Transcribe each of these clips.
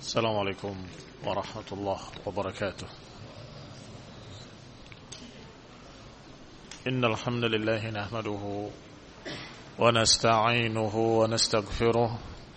السلام عليكم ورحمة الله وبركاته. إن الحمد لله نحمده ونستعينه ونستغفره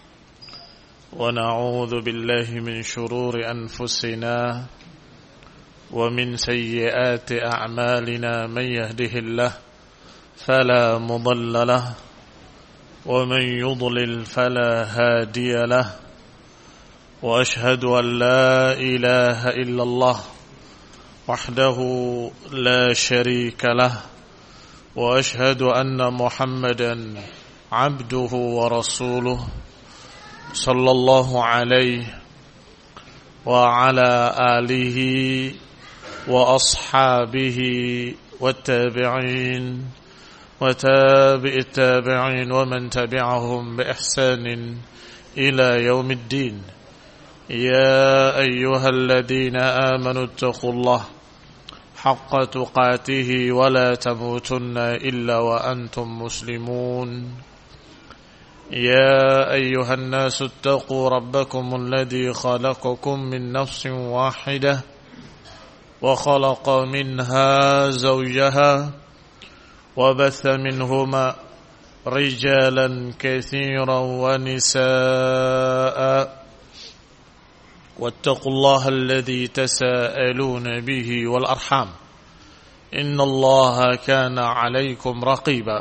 ونعوذ بالله من شرور أنفسنا ومن سيئات أعمالنا. من يهده الله فلا مضل له ومن يضلل فلا هادي له، وأشهد أن لا إله إلا الله وحده لا شريك له، وأشهد أن محمدا عبده ورسوله صلى الله عليه وعلى آله وأصحابه والتابعين وتابع التابعين ومن تبعهم بإحسان إلى يوم الدين. يا أيها الذين آمنوا اتقوا الله حق تقاته ولا تموتن إلا وأنتم مسلمون. يا أيها الناس اتقوا ربكم الذي خلقكم من نفس واحدة وخلق منها زوجها وبث منهما رجالا كثيرا ونساء، واتقوا الله الذي تساءلون به والأرحام إن الله كان عليكم رقيبا.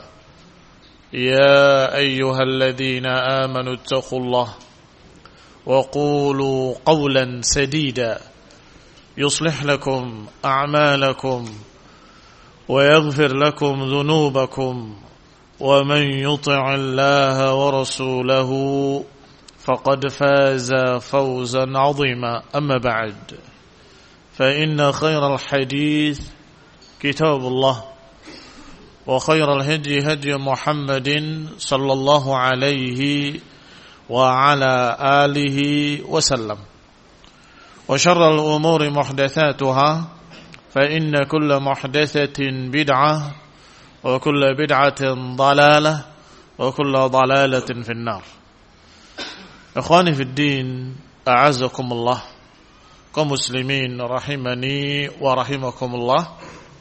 يا أيها الذين آمنوا اتقوا الله وقولوا قولا سديدا يصلح لكم أعمالكم ويغفر لكم ذنوبكم، ومن يطع الله ورسوله فقد فاز فوزا عظيما. أما بعد، فإن خير الحديث كتاب الله، وخير الهدي هدي محمد صلى الله عليه وعلى آله وسلم، وشر الأمور محدثاتها، فإن كل محدثة بدعة وكل بدعة ضلالة وكل ضلالة في النار. Ikhwani fid din, a'azakumullah, kaum muslimin rahimani wa rahimakumullah.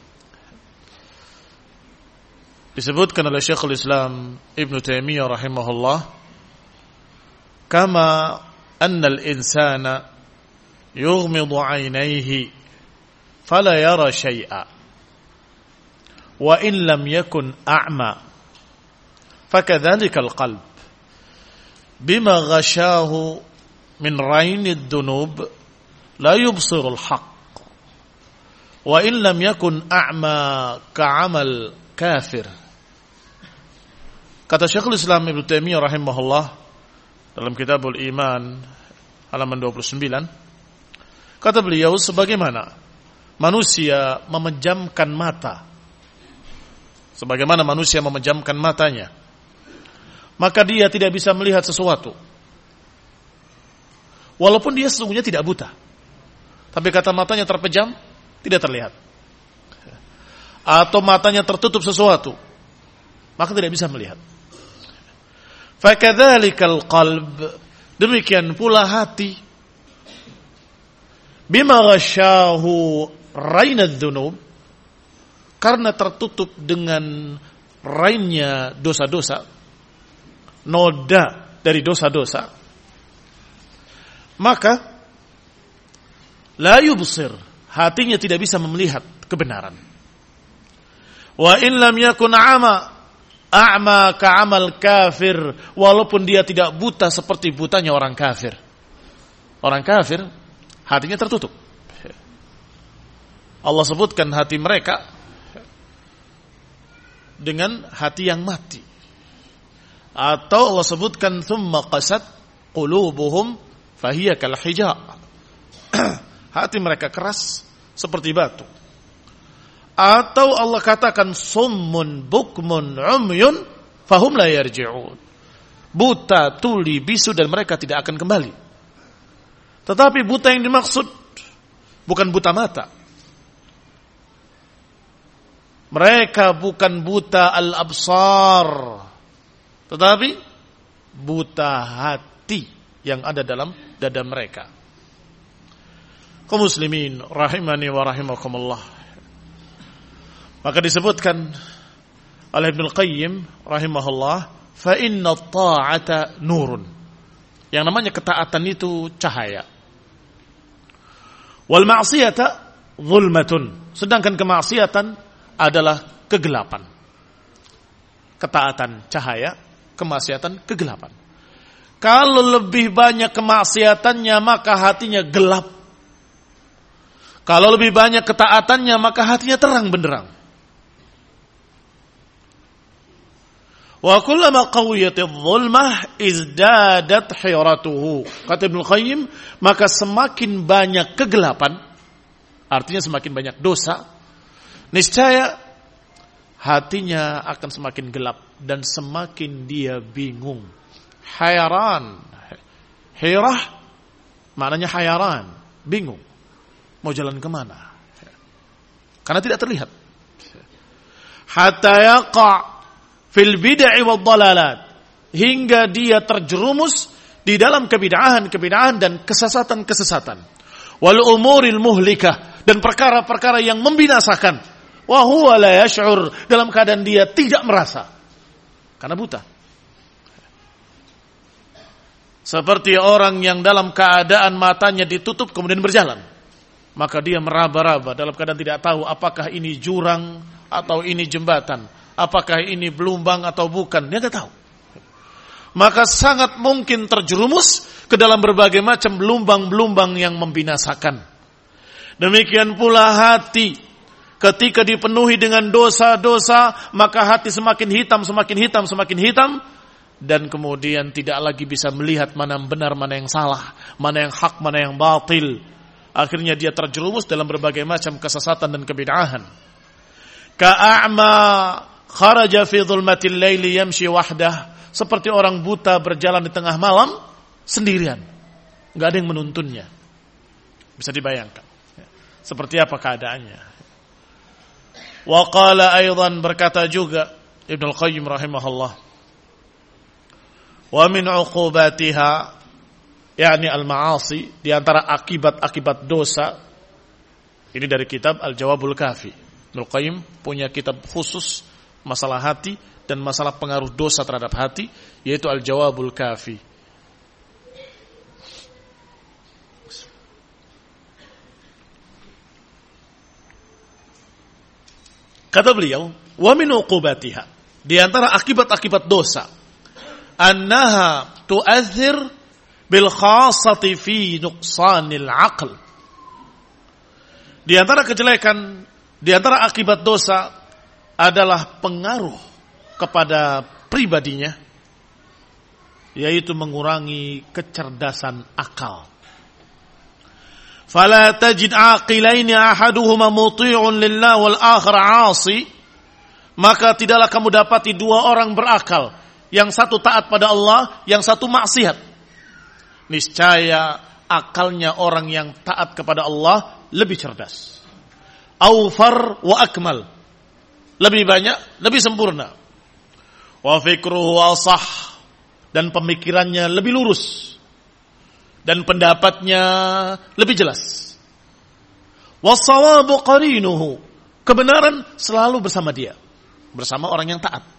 Disebutkan oleh Syekhul Islam Ibn Taimiyah rahimahullah, kama anna al-insana yughmidu 'ainayhi fala yara syai'a wa in lam yakun a'ma, fakadzalika al-qalb bima ghashahu min rainid dunub la yubsirul haqq wa in lam yakun a'ma ka'amal kafir. Kata Syekhul Islam Ibnu Taimiyah rahimahullah dalam Kitabul Iman halaman 29, kata beliau, sebagaimana manusia memejamkan mata, sebagaimana manusia memejamkan matanya, maka dia tidak bisa melihat sesuatu. Walaupun dia sesungguhnya tidak buta, tapi kata matanya terpejam, tidak terlihat. Atau matanya tertutup sesuatu, maka tidak bisa melihat. Fakadzalikal qalb, demikian pula hati, bima ghasyahu rainadz dzunub, karena tertutup dengan rainnya dosa-dosa, noda dari dosa-dosa, maka la yubsir, hatinya tidak bisa melihat kebenaran. Wa in lam yakun a'ma ka'amal kafir, walaupun dia tidak buta seperti butanya orang kafir. Orang kafir hatinya tertutup. Allah sebutkan hati mereka dengan hati yang mati. Atau Allah sebutkan thumma qasat qulubuhum fahiya kal hijab, hati mereka keras seperti batu. Atau Allah katakan summun bukmun umyun fahum la yarji'un, buta, tuli, bisu, dan mereka tidak akan kembali. Tetapi buta yang dimaksud bukan buta mata. Mereka bukan buta al-absar, tetapi buta hati yang ada dalam dada mereka. Kaum muslimin rahimani wa rahimakumullah. Maka disebutkan oleh Ibnu Qayyim rahimahullah, fa inna ta'ata nurun. Yang namanya ketaatan itu cahaya. Wal ma'siyata zulmatun. Sedangkan kemaksiatan adalah kegelapan. Ketaatan cahaya, kemaksiatan kegelapan. Kalau lebih banyak kemaksiatannya maka hatinya gelap. Kalau lebih banyak ketaatannya maka hatinya terang benderang. Wa kullama qawiyatiz zulmah izdadat hiratuhu. Kata Ibnu Qayyim, maka semakin banyak kegelapan, artinya semakin banyak dosa, niscaya hatinya akan semakin gelap dan semakin dia bingung. Hayran. Hirah maknanya hayran, bingung. Mau jalan kemana? Karena tidak terlihat. Hatta yaqa' fil bid'i wad dalalat, hingga dia terjerumus di dalam kebid'ahan dan kesesatan-kesesatan. Wal umuril muhlikah, dan perkara-perkara yang membinasakan. Wa huwa la yash'ur, dalam keadaan dia tidak merasa karena buta. Seperti orang yang dalam keadaan matanya ditutup kemudian berjalan, maka dia meraba-raba dalam keadaan tidak tahu apakah ini jurang atau ini jembatan, apakah ini belumbang atau bukan, dia tidak tahu. Maka sangat mungkin terjerumus ke dalam berbagai macam belumbang-belumbang yang membinasakan. Demikian pula hati, ketika dipenuhi dengan dosa-dosa, maka hati semakin hitam, dan kemudian tidak lagi bisa melihat mana yang benar, mana yang salah, mana yang hak, mana yang batil. Akhirnya dia terjerumus dalam berbagai macam kesesatan dan kebid'ahan. Ka'a'ma kharaja fi dhulmatil laili yamshi wahdah, seperti orang buta berjalan di tengah malam sendirian, enggak ada yang menuntunnya. Bisa dibayangkan seperti apa keadaannya. Wa qala aidan, berkata juga Ibnu Qayyim rahimahullah, wa min uqubatiha, yakni al-ma'asi, di antara akibat-akibat dosa. Ini dari kitab Al-Jawabul Kafi. Ibnu Qayyim punya kitab khusus masalah hati dan masalah pengaruh dosa terhadap hati, yaitu Al-Jawabul Kafi. Kata beliau, wa min uqubatiha, di antara akibat-akibat dosa, annaha tu'athir bil khassati fi nuqsanil aql. Di antara kejelekan, di antara akibat dosa adalah pengaruh kepada pribadinya, yaitu mengurangi kecerdasan akal. Fala tajid aqilaini ahaduhuma muti'un lillah wal akhar 'asi, maka tidaklah kamu dapati dua orang berakal, yang satu taat pada Allah, yang satu maksiat. Niscaya akalnya orang yang taat kepada Allah lebih cerdas. Awfar wa akmal, lebih banyak, lebih sempurna. Wa fikruhu asah, dan pemikirannya lebih lurus, dan pendapatnya lebih jelas. Was-sawabu qarinuhu, kebenaran selalu bersama dia, bersama orang yang taat.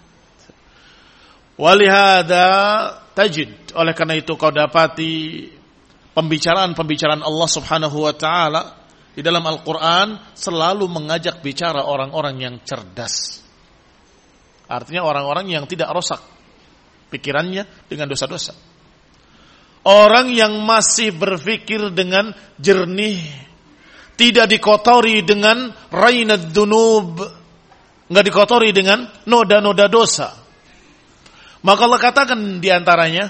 Walihada tajid, oleh karena itu kau dapati pembicaraan-pembicaraan Allah Subhanahu wa taala di dalam Al-Qur'an selalu mengajak bicara orang-orang yang cerdas. Artinya orang-orang yang tidak rosak pikirannya dengan dosa-dosa. Orang yang masih berpikir dengan jernih, tidak dikotori dengan rainad dunub, enggak dikotori dengan noda-noda dosa. Maka Allah katakan di antaranya,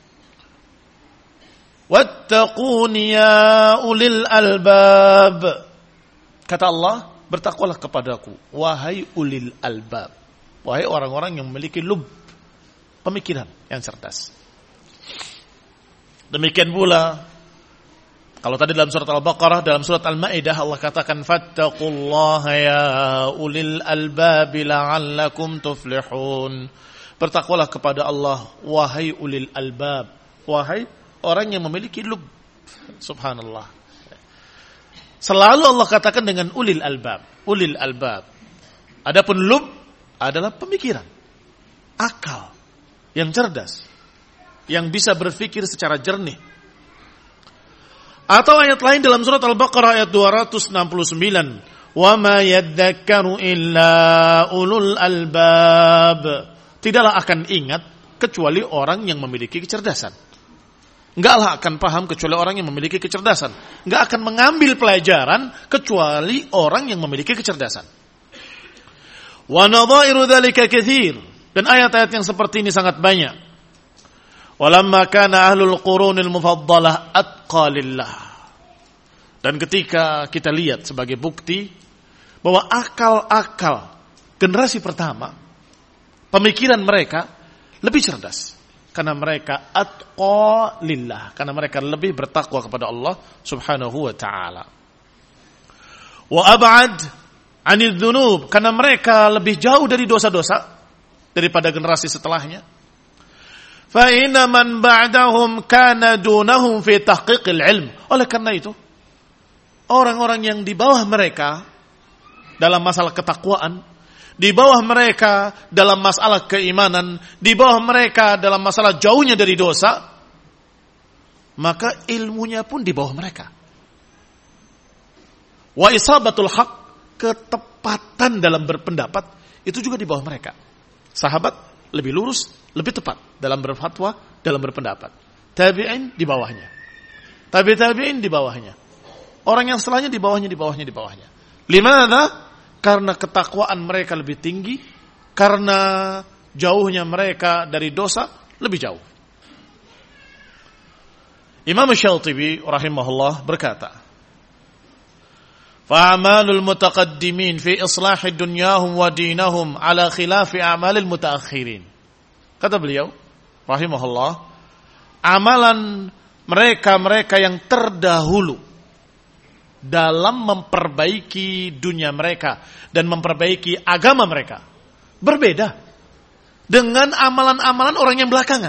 wattaquni ya ulil albab. Kata Allah, bertakwalah kepadaku, wahai ulil albab, wahai orang-orang yang memiliki lub, pemikiran yang cerdas. Demikian pula kalau tadi dalam surat Al-Baqarah, dalam surat Al-Maidah Allah katakan, fattaqullaha ya ulil albab la'allakum tuflihun. Bertakwalah kepada Allah, wahai ulil albab, wahai orang yang memiliki lub. Subhanallah. Selalu Allah katakan dengan ulil albab. Ulil albab. Adapun lub adalah pemikiran. Akal. Yang cerdas. Yang bisa berpikir secara jernih. Atau ayat lain dalam surat Al-Baqarah ayat 269. وَمَا يَذَّكَّرُ إِلَّا ulul albab. Tidaklah akan ingat kecuali orang yang memiliki kecerdasan. Enggaklah akan paham kecuali orang yang memiliki kecerdasan. Enggak akan mengambil pelajaran kecuali orang yang memiliki kecerdasan. وَنَظَائِرُ ذَلِكَ كَثِيرٌ. Dan ayat-ayat yang seperti ini sangat banyak. وَلَمَّا كَانَ أَهْلُ الْقُرُونِ الْمُفَضَّلَةِ أَتْقَى لِلَّهِ. Dan ketika kita lihat sebagai bukti bahwa akal-akal generasi pertama, pemikiran mereka lebih cerdas. Karena mereka atqa lillah. Karena mereka lebih bertakwa kepada Allah subhanahu wa ta'ala. Wa ab'ad anil dhunub. Karena mereka lebih jauh dari dosa-dosa daripada generasi setelahnya. Fa inna man ba'dahum kana dunahum fi tahqiqil ilm. Oleh karena itu, orang-orang yang di bawah mereka dalam masalah ketakwaan, di bawah mereka dalam masalah keimanan, di bawah mereka dalam masalah jauhnya dari dosa, maka ilmunya pun di bawah mereka. Wa isabatul haq, ketepatan dalam berpendapat, itu juga di bawah mereka. Sahabat lebih lurus, lebih tepat dalam berfatwa, dalam berpendapat. Tabi'in di bawahnya. Tabi'in di bawahnya. Orang yang setelahnya di bawahnya, di bawahnya, di bawahnya. Limadha? Karena ketakwaan mereka lebih tinggi, karena jauhnya mereka dari dosa lebih jauh. Imam Syatibi rahimahullah berkata, "Fa'amalul mutaqaddimin fi islahi dunyahum wa dinahum ala khilafi a'malil mutaakhirin." Kata beliau rahimahullah, amalan mereka yang terdahulu dalam memperbaiki dunia mereka dan memperbaiki agama mereka berbeda dengan amalan-amalan orang yang belakangan.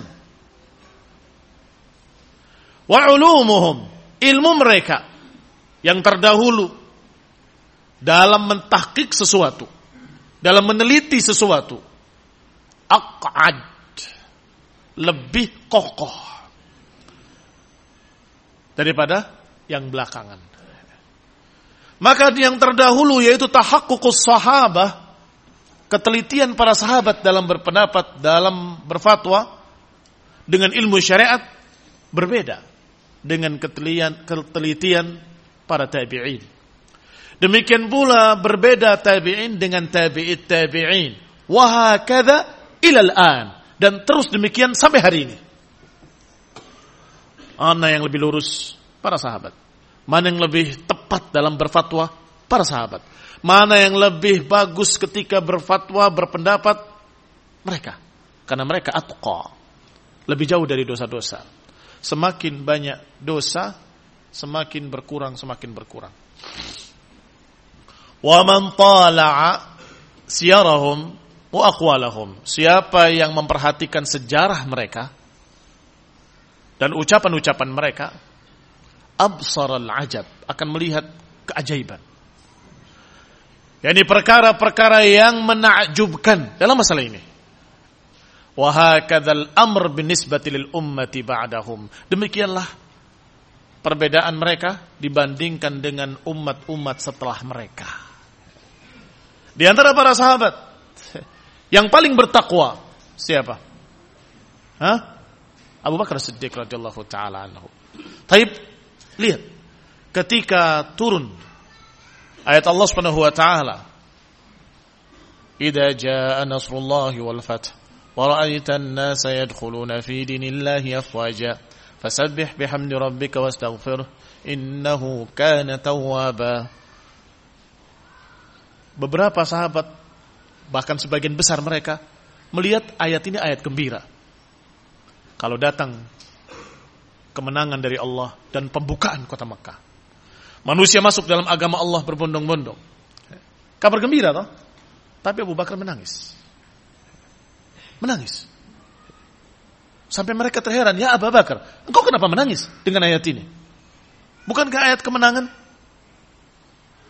Wa ulumuhum, ilmu mereka yang terdahulu dalam mentahqiq sesuatu, dalam meneliti sesuatu, aq'ad, lebih kokoh daripada yang belakangan. Maka yang terdahulu yaitu tahaqququs sahabah, ketelitian para sahabat dalam berpendapat, dalam berfatwa dengan ilmu syariat berbeda dengan ketelitian para tabi'in. Demikian pula berbeda tabi'in dengan tabi'it tabi'in. Wa hakadha ilal an, dan terus demikian sampai hari ini. Mana yang lebih lurus? Para sahabat. Mana yang lebih tepat dalam berfatwa? Para sahabat. Mana yang lebih bagus ketika berfatwa, berpendapat? Mereka. Karena mereka atqa. Lebih jauh dari dosa-dosa. Semakin banyak dosa, semakin berkurang. Wa man tala'a siyarahum wa aqwalahum. Siapa yang memperhatikan sejarah mereka dan ucapan-ucapan mereka, absaral ajab, akan melihat keajaiban. Yani perkara-perkara yang menakjubkan dalam masalah ini. Wa hakadzal amr binisbati lil ummati ba'dahum. Demikianlah perbedaan mereka dibandingkan dengan umat-umat setelah mereka. Di antara para sahabat yang paling bertakwa siapa? Abu Bakar Siddiq radhiyallahu taala anhu. Taib, lihat, ketika turun ayat Allah Subhanahu wa taala, "Idza jaa nasrullahi wal fath wa ra'aitan nasa yadkhuluna fi dinillahi afwaja fasabbih bihamdi rabbika wastaghfirhu innahu kana tawwaba." Beberapa sahabat, bahkan sebagian besar mereka, melihat ayat ini ayat gembira. Kalau datang kemenangan dari Allah dan pembukaan kota Mekah, manusia masuk dalam agama Allah berbondong-bondong, kabar gembira toh? Tapi Abu Bakar menangis. Sampai mereka terheran, "Ya Abu Bakar, engkau kenapa menangis dengan ayat ini? Bukankah ayat kemenangan?"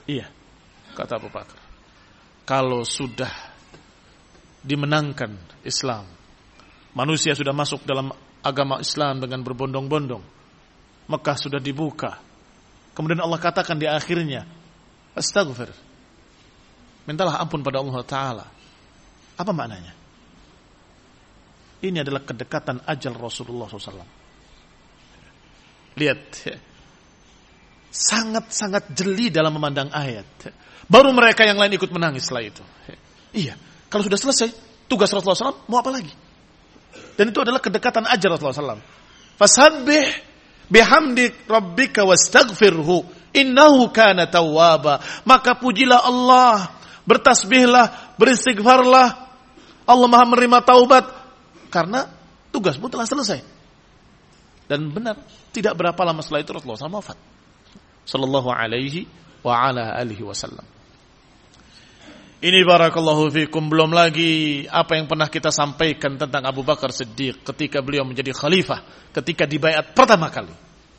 Iya, kata Abu Bakar. Kalau sudah dimenangkan Islam, manusia sudah masuk dalam agama Islam dengan berbondong-bondong, Mekah sudah dibuka, kemudian Allah katakan di akhirnya, astaghfir, mintalah ampun pada Allah Ta'ala. Apa maknanya? Ini adalah kedekatan ajal Rasulullah SAW. Lihat, sangat-sangat jeli dalam memandang ayat. Baru mereka yang lain ikut menangis setelah itu. Iya, kalau sudah selesai tugas Rasulullah SAW, mau apa lagi? Dan itu adalah kedekatan ajal Rasulullah SAW. Fasabbih bihamdi rabbika wastaghfirhu innahu kana tawwaba. Maka pujilah Allah, bertasbihlah, beristighfarlah. Allah Maha menerima taubat karena tugasmu telah selesai. Dan benar, tidak berapa lama setelah itu Rasulullah SAW wafat. Sallallahu alaihi wa ala alihi wasallam. Ini barakallahu fikum, belum lagi apa yang pernah kita sampaikan tentang Abu Bakar Siddiq ketika beliau menjadi khalifah, ketika dibaiat pertama kali.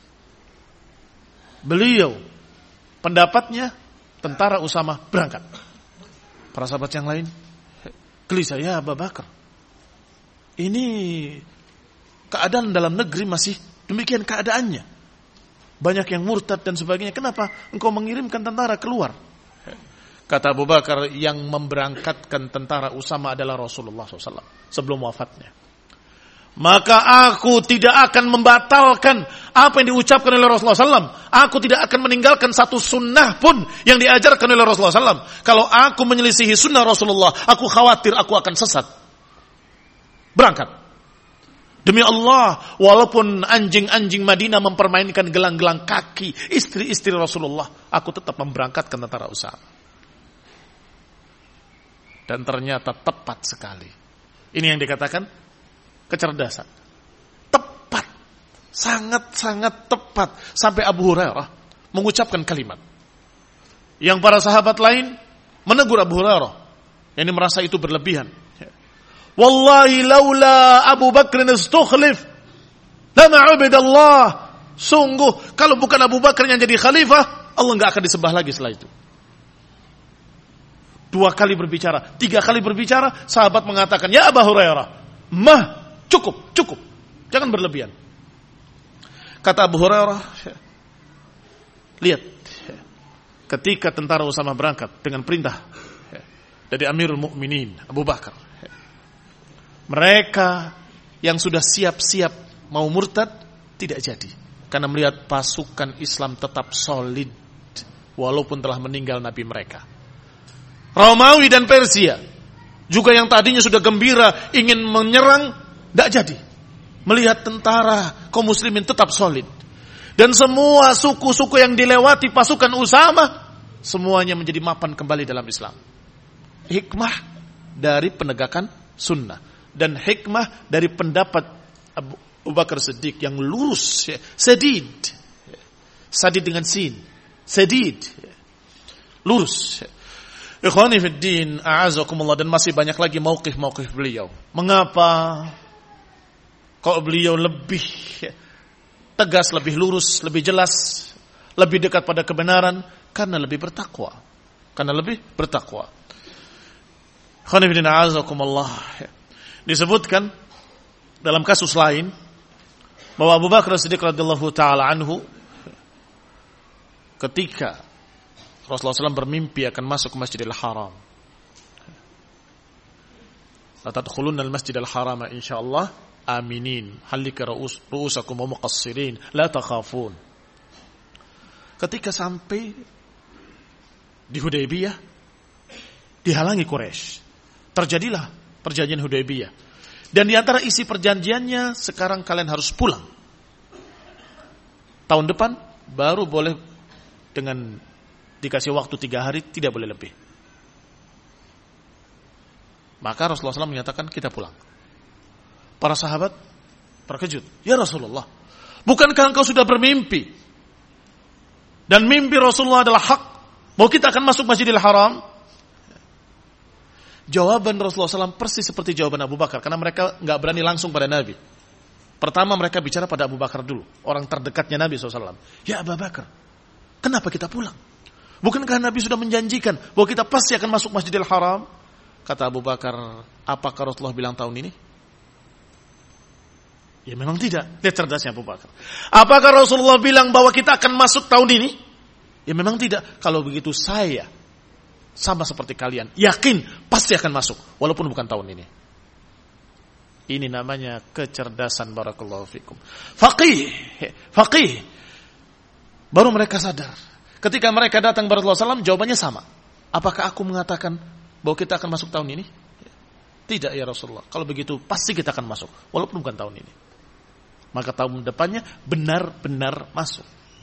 Beliau pendapatnya tentara Usamah berangkat. Para sahabat yang lain gelisah, ya Abu Bakar, ini keadaan dalam negeri masih demikian keadaannya. Banyak yang murtad dan sebagainya. Kenapa engkau mengirimkan tentara keluar? Kata Abu Bakar, yang memberangkatkan tentara Usamah adalah Rasulullah SAW sebelum wafatnya. Maka aku tidak akan membatalkan apa yang diucapkan oleh Rasulullah SAW. Aku tidak akan meninggalkan satu sunnah pun yang diajarkan oleh Rasulullah SAW. Kalau aku menyelisihi sunnah Rasulullah, aku khawatir aku akan sesat. Berangkat. Demi Allah, walaupun anjing-anjing Madinah mempermainkan gelang-gelang kaki istri-istri Rasulullah, aku tetap memberangkatkan tentara Usamah. Dan ternyata tepat sekali. Ini yang dikatakan kecerdasan. Tepat. Sangat-sangat tepat. Sampai Abu Hurairah mengucapkan kalimat yang para sahabat lain menegur Abu Hurairah, yang merasa itu berlebihan. Wallahi laula Abu Bakr istukhlif lama ubidallah. Sungguh kalau bukan Abu Bakar yang jadi khalifah, Allah enggak akan disembah lagi setelah itu. 2 kali berbicara, 3 kali berbicara, sahabat mengatakan, ya Abu Hurairah, cukup, jangan berlebihan. Kata Abu Hurairah, lihat, ketika tentara Usamah berangkat dengan perintah dari Amirul Mukminin Abu Bakar, mereka yang sudah siap-siap mau murtad tidak jadi, karena melihat pasukan Islam tetap solid walaupun telah meninggal Nabi mereka. Romawi dan Persia juga yang tadinya sudah gembira ingin menyerang, tidak jadi. Melihat tentara kaum muslimin tetap solid. Dan semua suku-suku yang dilewati pasukan Usamah, semuanya menjadi mapan kembali dalam Islam. Hikmah dari penegakan sunnah. Dan hikmah dari pendapat Abu Bakar Siddiq yang lurus. Sadid dengan sin. Sadid. Lurus. Ikhwani fid din, a'azakumullah, dan masih banyak lagi mauqif-mauqif beliau. Mengapa kok beliau lebih tegas, lebih lurus, lebih jelas, lebih dekat pada kebenaran? Karena lebih bertakwa. Ikhwani fid din, a'azakumullah. Disebutkan dalam kasus lain bahwa Abu Bakar Siddiq radhiyallahu taala anhu ketika Rasulullah SAW bermimpi akan masuk ke Masjidil Haram. La tadkhulunna al-Masjidil Haram insyaallah aminin, halika ru'usakum wa muqassirin, la takhafun. Ketika sampai di Hudaybiyah, dihalangi Quraisy. Terjadilah perjanjian Hudaybiyah. Dan di antara isi perjanjiannya, sekarang kalian harus pulang. Tahun depan baru boleh, dengan dikasih waktu 3 hari, tidak boleh lebih. Maka Rasulullah SAW menyatakan kita pulang. Para sahabat terkejut. Ya Rasulullah, bukankah engkau sudah bermimpi? Dan mimpi Rasulullah adalah hak, bahwa kita akan masuk Masjidil Haram? Jawaban Rasulullah SAW persis seperti jawaban Abu Bakar. Karena mereka gak berani langsung pada Nabi. Pertama mereka bicara pada Abu Bakar dulu, orang terdekatnya Nabi SAW. Ya Abu Bakar, kenapa kita pulang? Bukankah Nabi sudah menjanjikan bahwa kita pasti akan masuk Masjidil Haram? Kata Abu Bakar, apakah Rasulullah bilang tahun ini? Ya memang tidak. Lihat cerdasnya Abu Bakar. Apakah Rasulullah bilang bahwa kita akan masuk tahun ini? Ya memang tidak. Kalau begitu saya sama seperti kalian, yakin pasti akan masuk walaupun bukan tahun ini. Ini namanya kecerdasan, barakallahu fikum. Faqih. Baru mereka sadar. Ketika mereka datang kepada Rasulullah SAW, jawabannya sama. Apakah aku mengatakan bahwa kita akan masuk tahun ini? Tidak ya Rasulullah. Kalau begitu pasti kita akan masuk walaupun bukan tahun ini. Maka tahun depannya benar-benar masuk.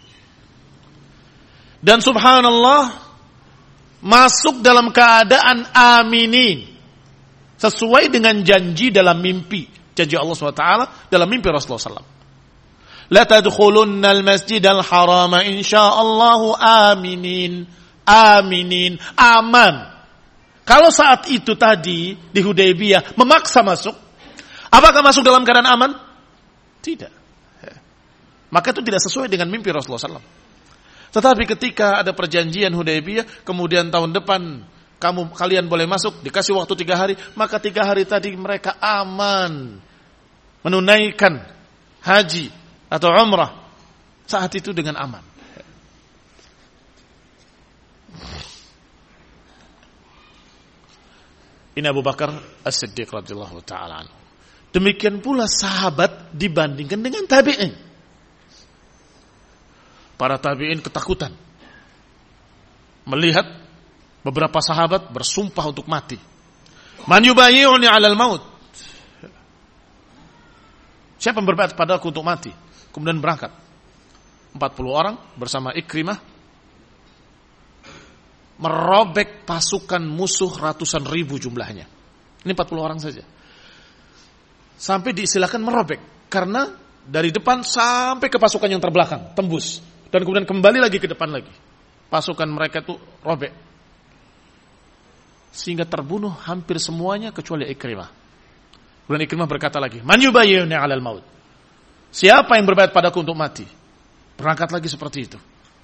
Dan subhanallah, masuk dalam keadaan aminin. Sesuai dengan janji dalam mimpi. Janji Allah SWT dalam mimpi Rasulullah SAW. La tadkhulunna al-masjidal harama insyaallahu aminin. Aminin. Aman. Kalau saat itu tadi di Hudaybiyah memaksa masuk, apakah masuk dalam keadaan aman? Tidak. Maka itu tidak sesuai dengan mimpi Rasulullah SAW. Tetapi ketika ada perjanjian Hudaybiyah, kemudian tahun depan kalian boleh masuk, dikasih waktu 3 hari, maka 3 hari tadi mereka aman menunaikan haji atau umrah saat itu dengan aman. Ini Abu Bakar As-Siddiq radhiyallahu ta'ala anhu. Demikian pula sahabat dibandingkan dengan tabi'in. Para tabi'in ketakutan melihat beberapa sahabat bersumpah untuk mati. Man yubayyi'uni 'alal maut. Siapa yang berbayat padaku untuk mati? Kemudian berangkat. 40 orang bersama Ikrimah merobek pasukan musuh ratusan ribu jumlahnya. Ini 40 orang saja. Sampai diistilahkan merobek karena dari depan sampai ke pasukan yang terbelakang tembus dan kemudian kembali lagi ke depan lagi. Pasukan mereka itu robek. Sehingga terbunuh hampir semuanya kecuali Ikrimah. Kemudian Ikrimah berkata lagi, "Man yubayyi'uni 'alal maut?" Siapa yang berbayat padaku untuk mati? Berangkat lagi seperti itu.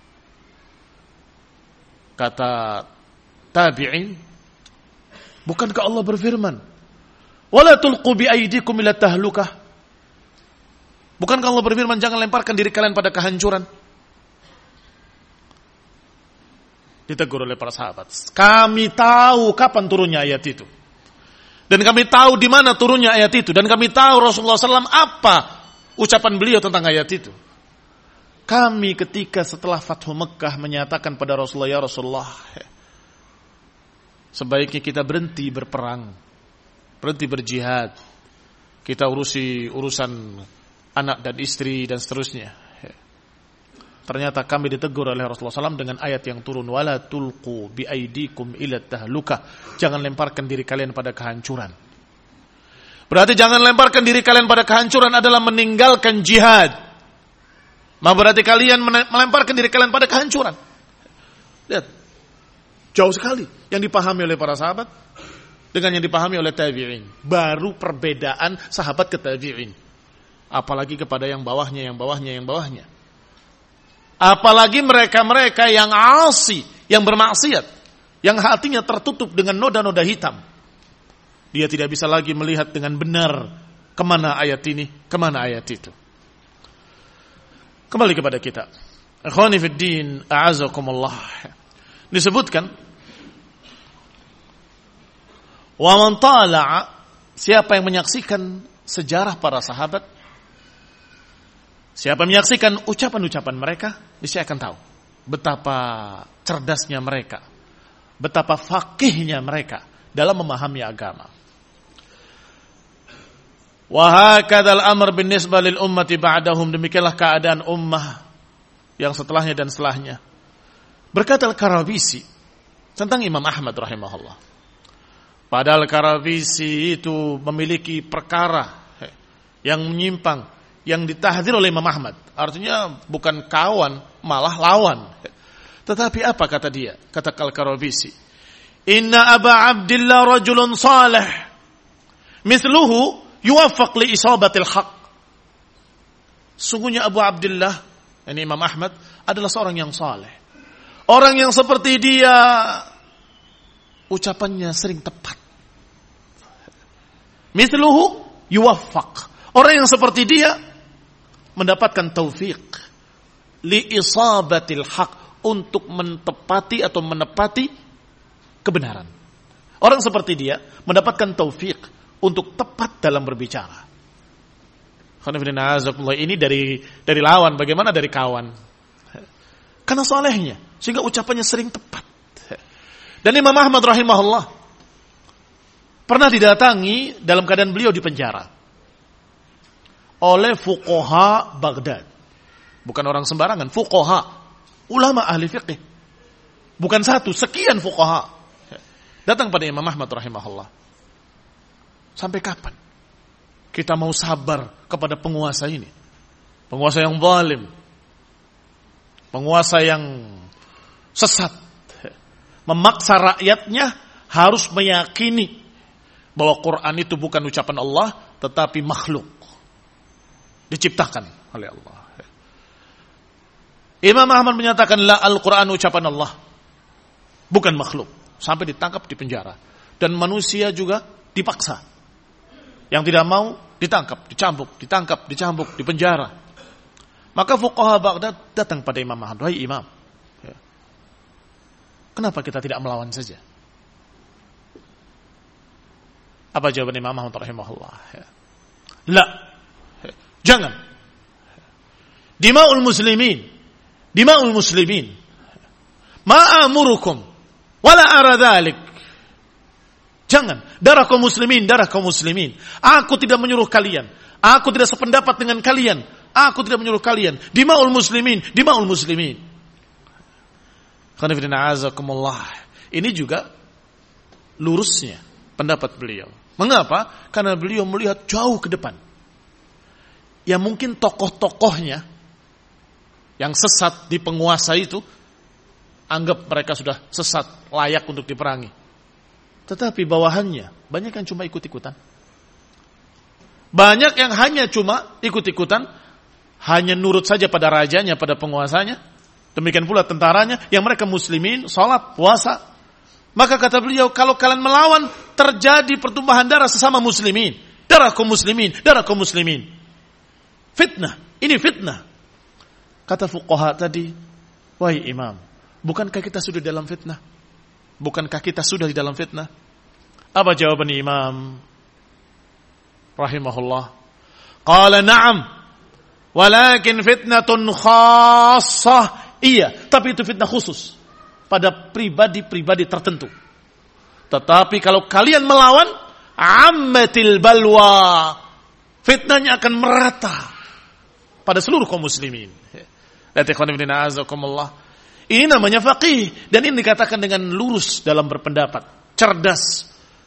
Kata tabi'in, bukankah Allah berfirman, "Wala tulqu bi aydikum ila tahlukah"? Bukankah Allah berfirman, jangan lemparkan diri kalian pada kehancuran? Ditegur oleh para sahabat. Kami tahu kapan turunnya ayat itu. Dan kami tahu di mana turunnya ayat itu. Dan kami tahu Rasulullah SAW apa ucapan beliau tentang ayat itu. Kami ketika setelah Fathu Mekkah menyatakan pada Rasulullah, ya Rasulullah, sebaiknya kita berhenti berperang, berhenti berjihad. Kita urusan anak dan istri dan seterusnya. Ternyata kami ditegur oleh Rasulullah SAW dengan ayat yang turun, wala tulqu bi aidikum ila tahlukah. Jangan lemparkan diri kalian pada kehancuran. Berarti jangan lemparkan diri kalian pada kehancuran adalah meninggalkan jihad. Berarti kalian melemparkan diri kalian pada kehancuran. Lihat, jauh sekali yang dipahami oleh para sahabat dengan yang dipahami oleh tabi'in. Baru perbedaan sahabat ke tabi'in. Apalagi kepada yang bawahnya. Apalagi mereka-mereka yang asi, yang bermaksiat, yang hatinya tertutup dengan noda-noda hitam. Dia tidak bisa lagi melihat dengan benar kemana ayat ini, kemana ayat itu. Kembali kepada kita. Ikhwani fid din, a'azakumullah. Disebutkan, wa man tala'a, siapa yang menyaksikan sejarah para sahabat, siapa yang menyaksikan ucapan-ucapan mereka, dia akan tahu betapa cerdasnya mereka, betapa faqihnya mereka dalam memahami agama. Wa hakadzal amr binisbah lil ummati ba'dahum, demikianlah keadaan ummah yang setelahnya dan setelahnya. Berkata Al-Karabisi tentang Imam Ahmad rahimahullah. Padahal Karabisi itu memiliki perkara yang menyimpang, yang ditahdzir oleh Imam Ahmad. Artinya bukan kawan, malah lawan. Tetapi apa kata dia? Kata Al-Karabisi, "Inna Aba Abdillah rajulun salih, mithluhu yuwaffaq li isabatil haq." Sungguhnya Abu Abdillah, ini Imam Ahmad, adalah seorang yang saleh. Orang yang seperti dia ucapannya sering tepat. Mithluhu yuwaffaq. Orang yang seperti dia mendapatkan taufik li isabatil haq, untuk menepati atau menepati kebenaran. Orang seperti dia mendapatkan taufik untuk tepat dalam berbicara. Ini dari lawan, bagaimana dari kawan? Karena solehnya, sehingga ucapannya sering tepat. Dan Imam Ahmad rahimahullah pernah didatangi dalam keadaan beliau di penjara oleh fuqaha Baghdad. Bukan orang sembarangan, fuqaha, ulama ahli fiqih. Bukan satu, sekian fuqaha datang pada Imam Ahmad rahimahullah. Sampai kapan kita mau sabar kepada penguasa ini? Penguasa yang zalim, penguasa yang sesat, memaksa rakyatnya harus meyakini bahwa Quran itu bukan ucapan Allah, tetapi makhluk, diciptakan oleh Allah. Imam Ahmad menyatakan, la, Al-Quran ucapan Allah, bukan makhluk. Sampai ditangkap di penjara. Dan manusia juga dipaksa. Yang tidak mau ditangkap, dicambuk, ditangkap, dicambuk, di penjara. Maka fuqaha Baghdad datang pada Imam Ahmad, wahai Imam, kenapa kita tidak melawan saja? Apa jawaban Imam Ahmad rahimahullah? La, jangan. Dima'ul muslimin ma'amurukum wala ara dhalik. Jangan, darah kaum muslimin. Aku tidak menyuruh kalian, aku tidak sependapat dengan kalian, aku tidak menyuruh kalian. Dima'ul muslimin. Ini juga lurusnya pendapat beliau. Mengapa? Karena beliau melihat jauh ke depan. Ya mungkin tokoh-tokohnya yang sesat di penguasa itu, anggap mereka sudah sesat, layak untuk diperangi. Tetapi bawahannya banyak yang cuma ikut-ikutan. Banyak yang hanya cuma ikut-ikutan, hanya nurut saja pada rajanya, pada penguasanya. Demikian pula tentaranya yang mereka muslimin, salat, puasa. Maka kata beliau, kalau kalian melawan, terjadi pertumpahan darah sesama muslimin. Darah kaum muslimin. Fitnah, ini fitnah. Kata fuqaha tadi, wahai imam, bukankah kita sudah dalam fitnah? Bukankah kita sudah di dalam fitnah? Apa jawaban imam rahimahullah? Qala na'am, walakin fitnatun khassah. Iya, tapi itu fitnah khusus pada pribadi-pribadi tertentu. Tetapi kalau kalian melawan, ammatil balwa, fitnahnya akan merata pada seluruh kaum muslimin. Ini namanya faqih, dan ini dikatakan dengan lurus dalam berpendapat, cerdas.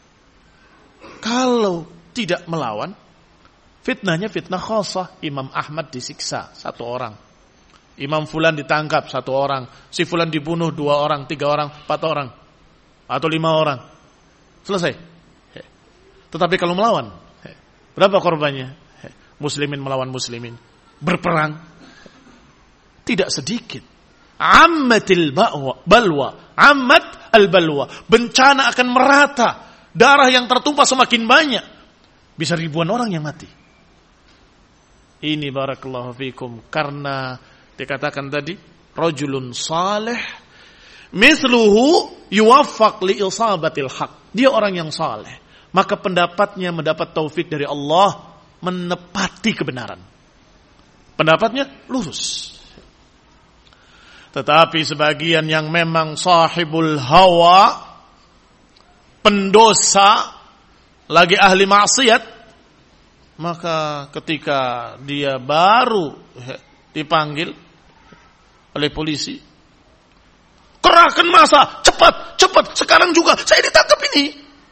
Kalau tidak melawan, fitnahnya fitnah khasah. Imam Ahmad disiksa 1 orang, Imam Fulan ditangkap 1 orang, si Fulan dibunuh 2 orang, 3 orang, 4 orang, atau 5 orang. Selesai. Tetapi kalau melawan, berapa korbannya? Muslimin melawan muslimin, berperang, tidak sedikit. Ammatil balwa, ammat al-balwa, bencana akan merata, darah yang tertumpah semakin banyak, bisa ribuan orang yang mati. Ini barakallahu fikum, karena dikatakan tadi, rajulun salih mithluhu yuwaffaq li isabatil haq. Dia orang yang saleh, maka pendapatnya mendapat taufik dari Allah menepati kebenaran. Pendapatnya lurus. Tetapi sebagian yang memang sahibul hawa, pendosa, lagi ahli maksiat, maka ketika dia baru dipanggil oleh polisi, kerahkan massa, cepat, sekarang juga saya ditangkap ini.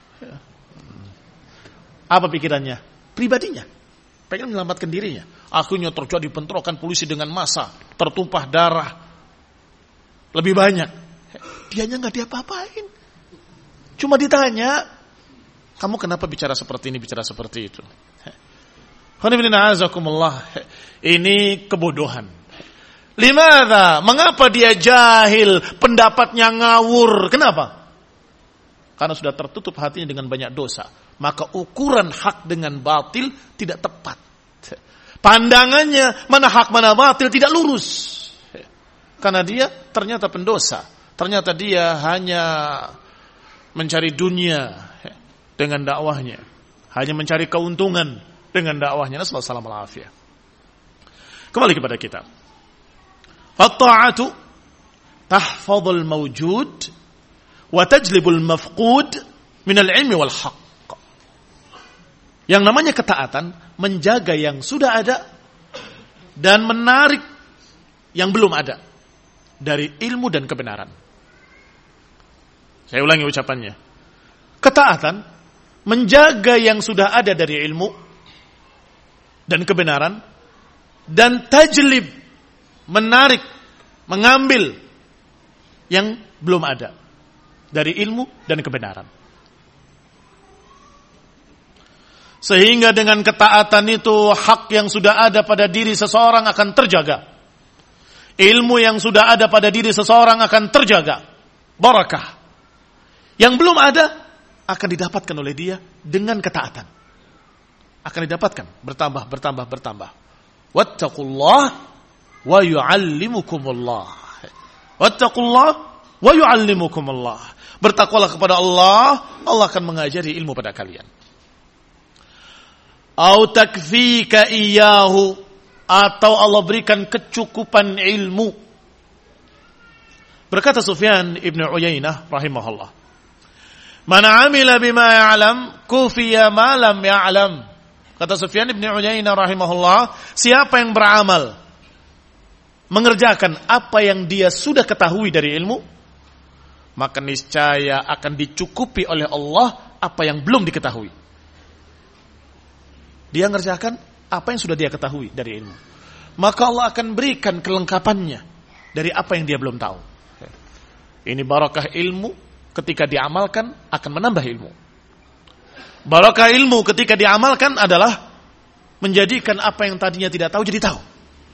Apa pikirannya? Pribadinya pengen menyelamatkan dirinya. Akhirnya terjadi bentrokan polisi dengan massa, tertumpah darah lebih banyak. Dianya nggak diapa-apain, cuma ditanya, kamu kenapa bicara seperti ini, bicara seperti itu. Ini kebodohan. Limadha? Mengapa dia jahil, pendapatnya ngawur? Kenapa? Karena sudah tertutup hatinya dengan banyak dosa. Maka ukuran hak dengan batil tidak tepat. Pandangannya mana hak mana batil tidak lurus. Karena dia ternyata pendosa. Ternyata dia hanya mencari dunia dengan dakwahnya. Hanya mencari keuntungan dengan dakwahnya. Nasallallahu alaihi wasallam. Kembali kepada kita. At-ta'atu tahfadhul mawjud wa tajlibul mafqud min al-ilmi wal haqq. Yang namanya ketaatan menjaga yang sudah ada dan menarik yang belum ada dari ilmu dan kebenaran. Saya ulangi ucapannya. Ketaatan menjaga yang sudah ada dari ilmu dan kebenaran, dan tajlib menarik, mengambil yang belum ada dari ilmu dan kebenaran. Sehingga dengan ketaatan itu hak yang sudah ada pada diri seseorang akan terjaga. Ilmu yang sudah ada pada diri seseorang akan terjaga. Barakah. Yang belum ada akan didapatkan oleh dia dengan ketaatan. Akan didapatkan bertambah. Wattaqullah wa yu'allimukumullah. Wattaqullah wa yu'allimukumullah. Bertakwalah kepada Allah, Allah akan mengajari ilmu pada kalian. Au takfika iyyahu, atau Allah berikan kecukupan ilmu. Berkata Sufyan ibn Uyainah rahimahullah, man amila bima ya'lam kufiya ma lam ya'lam. Kata Sufyan ibn Uyainah rahimahullah, siapa yang beramal mengerjakan apa yang dia sudah ketahui dari ilmu, maka niscaya akan dicukupi oleh Allah apa yang belum diketahui. Dia mengerjakan apa yang sudah dia ketahui dari ilmu, maka Allah akan berikan kelengkapannya dari apa yang dia belum tahu. Ini barakah ilmu, ketika diamalkan akan menambah ilmu. Barakah ilmu ketika diamalkan adalah menjadikan apa yang tadinya tidak tahu jadi tahu.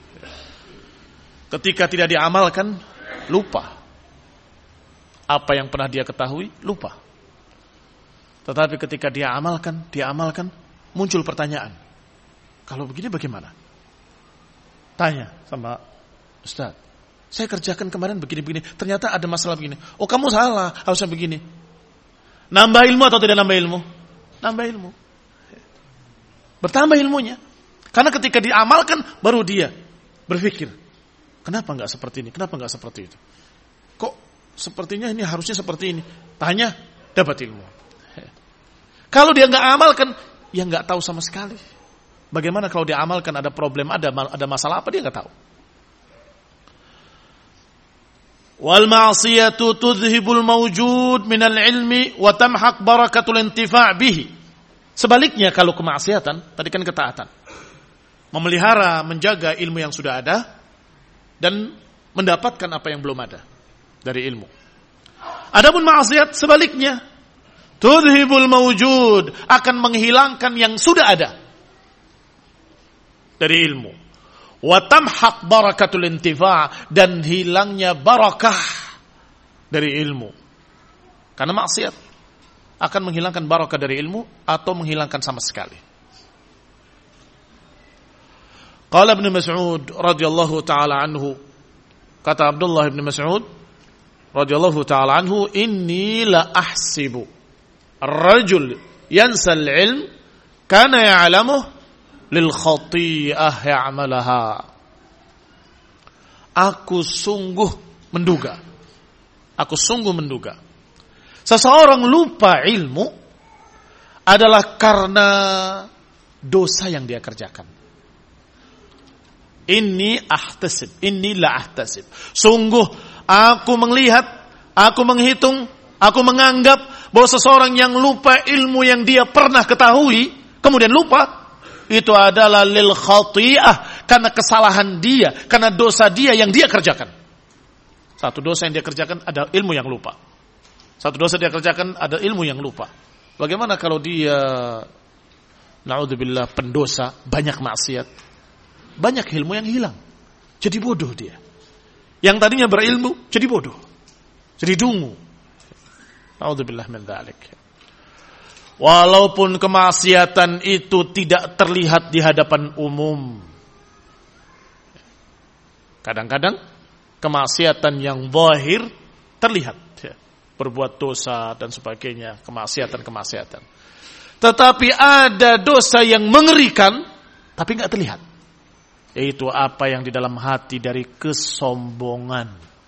Ketika tidak diamalkan, lupa. Apa yang pernah dia ketahui, lupa. Tetapi ketika dia amalkan, muncul pertanyaan. Kalau begini bagaimana? Tanya sama Ustaz, saya kerjakan kemarin begini-begini, ternyata ada masalah begini. Oh, kamu salah, harusnya begini. Nambah ilmu atau tidak nambah ilmu? Nambah ilmu. Bertambah ilmunya. Karena ketika diamalkan, baru dia berpikir, kenapa enggak seperti ini? Kenapa enggak seperti itu? Kok sepertinya ini harusnya seperti ini? Tanya, dapat ilmu. Kalau dia enggak amalkan, ya enggak tahu sama sekali. Bagaimana kalau dia amalkan ada problem, ada masalah apa, dia enggak tahu. Wal ma'siyatu tudhibul mawjud minal ilmi wa tamhaq barakatul intifa' bihi. Sebaliknya kalau kemaksiatan, tadi kan ketaatan. Memelihara, menjaga ilmu yang sudah ada dan mendapatkan apa yang belum ada dari ilmu. Adapun maksiat sebaliknya, tudhibul mawjud, akan menghilangkan yang sudah ada dari ilmu. Wa tamhaq barakatul intifa', dan hilangnya barakah dari ilmu. Karena maksiat akan menghilangkan barakah dari ilmu atau menghilangkan sama sekali. Qala Ibnu Mas'ud radhiyallahu taala anhu, kata Abdullah bin Mas'ud radhiyallahu taala anhu, inni la ahsibu ar-rajul yansa al-ilm kana ya'lamuhu lil khati'ah ya'malaha. Aku sungguh menduga seseorang lupa ilmu adalah karena dosa yang dia kerjakan. Inni la ahtasib. Sungguh aku melihat, aku menghitung, aku menganggap bahwa seseorang yang lupa ilmu yang dia pernah ketahui, kemudian lupa, itu adalah lil khati'ah, karena kesalahan dia, karena dosa dia yang dia kerjakan. Satu dosa yang dia kerjakan ada ilmu yang lupa. Satu dosa dia kerjakan ada ilmu yang lupa. Bagaimana kalau dia na'udzubillah pendosa, banyak maksiat, banyak ilmu yang hilang, jadi bodoh dia. Yang tadinya berilmu jadi bodoh, jadi dungu. A'udzubillah min dzalik. Walaupun kemaksiatan itu tidak terlihat di hadapan umum. Kadang-kadang kemaksiatan yang zahir terlihat, berbuat dosa dan sebagainya, kemaksiatan. Tetapi ada dosa yang mengerikan tapi enggak terlihat. Yaitu apa yang di dalam hati dari kesombongan.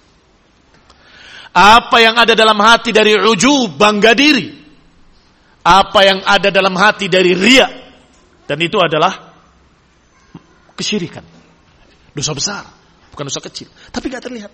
Apa yang ada dalam hati dari ujub, bangga diri. Apa yang ada dalam hati dari riya. Dan itu adalah kesyirikan. Dosa besar, bukan dosa kecil. Tapi enggak terlihat.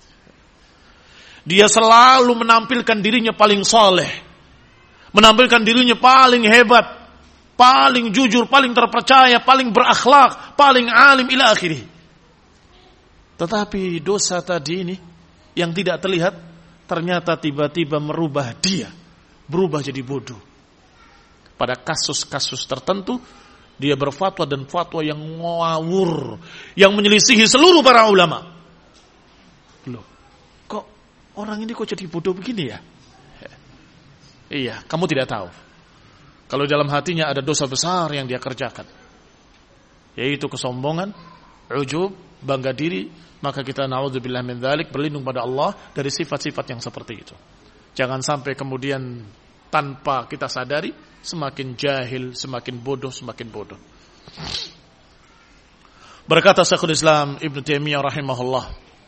Dia selalu menampilkan dirinya paling soleh. Menampilkan dirinya paling hebat. Paling jujur, paling terpercaya, paling berakhlak, paling alim ila akhirih. Tetapi dosa tadi ini yang tidak terlihat ternyata tiba-tiba merubah dia, berubah jadi bodoh. Pada kasus-kasus tertentu dia berfatwa dan fatwa yang ngawur, yang menyelisihi seluruh para ulama. Loh, kok orang ini kok jadi bodoh begini ya? Iya, kamu tidak tahu. Kalau dalam hatinya ada dosa besar yang dia kerjakan, yaitu kesombongan, ujub, bangga diri, maka kita na'udzubillah min dzalik, berlindung pada Allah dari sifat-sifat yang seperti itu. Jangan sampai kemudian tanpa kita sadari semakin jahil, semakin bodoh. Berkata Syekhul Islam Ibnu Taimiyah rahimahullah,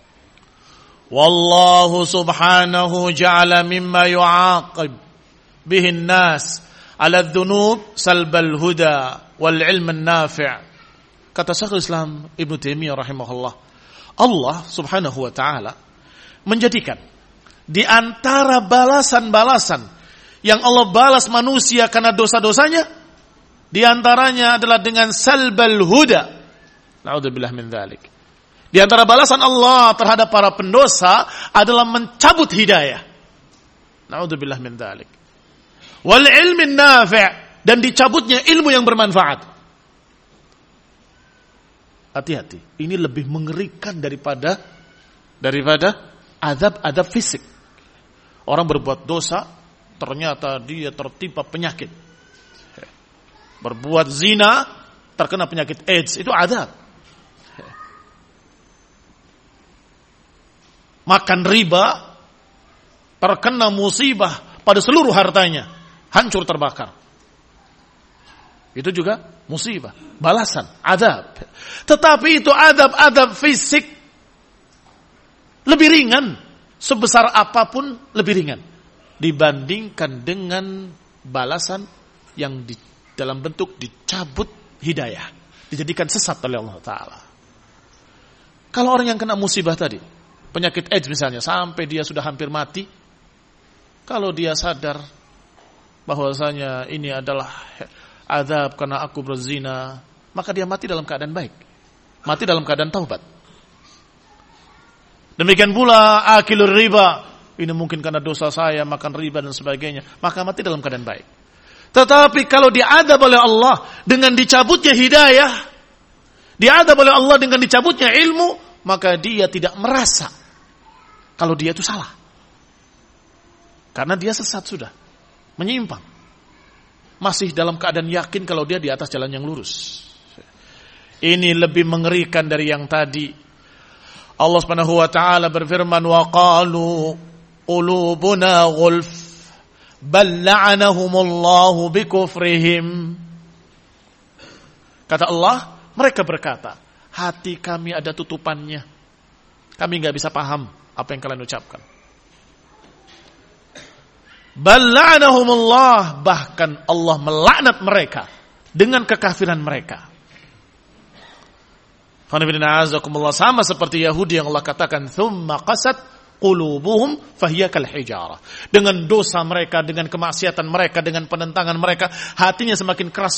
wallahu subhanahu ja'ala mimma yu'aqib bihi an-nas ala dzunub salbal huda wal ilm an-nafi'. Kata Syekhul Islam Ibnu Taimiyah rahimahullah, Allah Subhanahu wa taala menjadikan di antara balasan-balasan yang Allah balas manusia karena dosa-dosanya, di antaranya adalah dengan salbal huda. Na'udzubillah min dzalik. Di antara balasan Allah terhadap para pendosa adalah mencabut hidayah. Na'udzubillah min dzalik. Wal ilmin nafi', dan dicabutnya ilmu yang bermanfaat. Hati-hati, ini lebih mengerikan daripada azab fisik. Orang berbuat dosa, ternyata dia tertimpa penyakit. Berbuat zina, terkena penyakit AIDS, itu azab. Makan riba, terkena musibah pada seluruh hartanya, hancur terbakar. Itu juga musibah, balasan, azab. Tetapi itu azab fisik lebih ringan, sebesar apapun lebih ringan dibandingkan dengan balasan yang dalam bentuk dicabut hidayah, dijadikan sesat oleh Allah Ta'ala. Kalau orang yang kena musibah tadi, penyakit AIDS misalnya, sampai dia sudah hampir mati, kalau dia sadar bahwasanya ini adalah azab karena aku berzina, maka dia mati dalam keadaan baik, mati dalam keadaan taubat. Demikian pula akilur riba, ini mungkin karena dosa saya makan riba dan sebagainya, maka mati dalam keadaan baik. Tetapi kalau diadab oleh Allah dengan dicabutnya hidayah, diadab oleh Allah dengan dicabutnya ilmu, maka dia tidak merasa kalau dia itu salah, karena dia sesat sudah, menyimpang, masih dalam keadaan yakin kalau dia di atas jalan yang lurus. Ini lebih mengerikan dari yang tadi. Allah Subhanahu wa taala berfirman, wa qalu qulubuna ghulf bal la'anahumullahu bikufrihim. Kata Allah, mereka berkata, hati kami ada tutupannya, kami enggak bisa paham apa yang kalian ucapkan. Bal la'anahumullah, bahkan Allah melaknat mereka dengan kekafiran mereka. Sama seperti Yahudi yang Allah katakan, thumma qasat qulubuhum fahiya kal hijarah. Dengan dosa mereka, dengan kemaksiatan mereka, dengan penentangan mereka, hatinya semakin keras,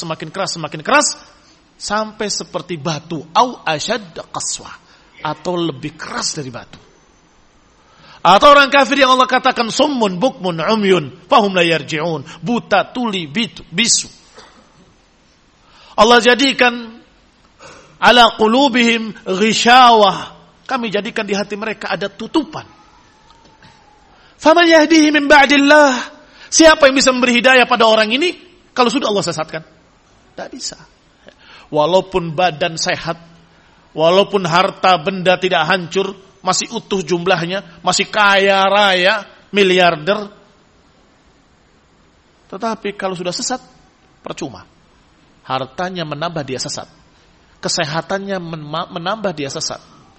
sampai seperti batu, au ashad qaswa, atau lebih keras dari batu. Atau orang kafir yang Allah katakan summun bukmun umyun fahum la yarji'un, buta, tuli, bisu. Allah jadikan ala qulubihim ghishawah, kami jadikan di hati mereka ada tutupan. Faman yahdihi min ba'dillah. Siapa yang bisa memberi hidayah pada orang ini kalau sudah Allah sesatkan? Tidak bisa. Walaupun badan sehat, walaupun harta benda tidak hancur, masih utuh jumlahnya, masih kaya raya, miliarder, tetapi kalau sudah sesat, percuma. Hartanya menambah dia sesat, kesehatannya menambah dia sesat.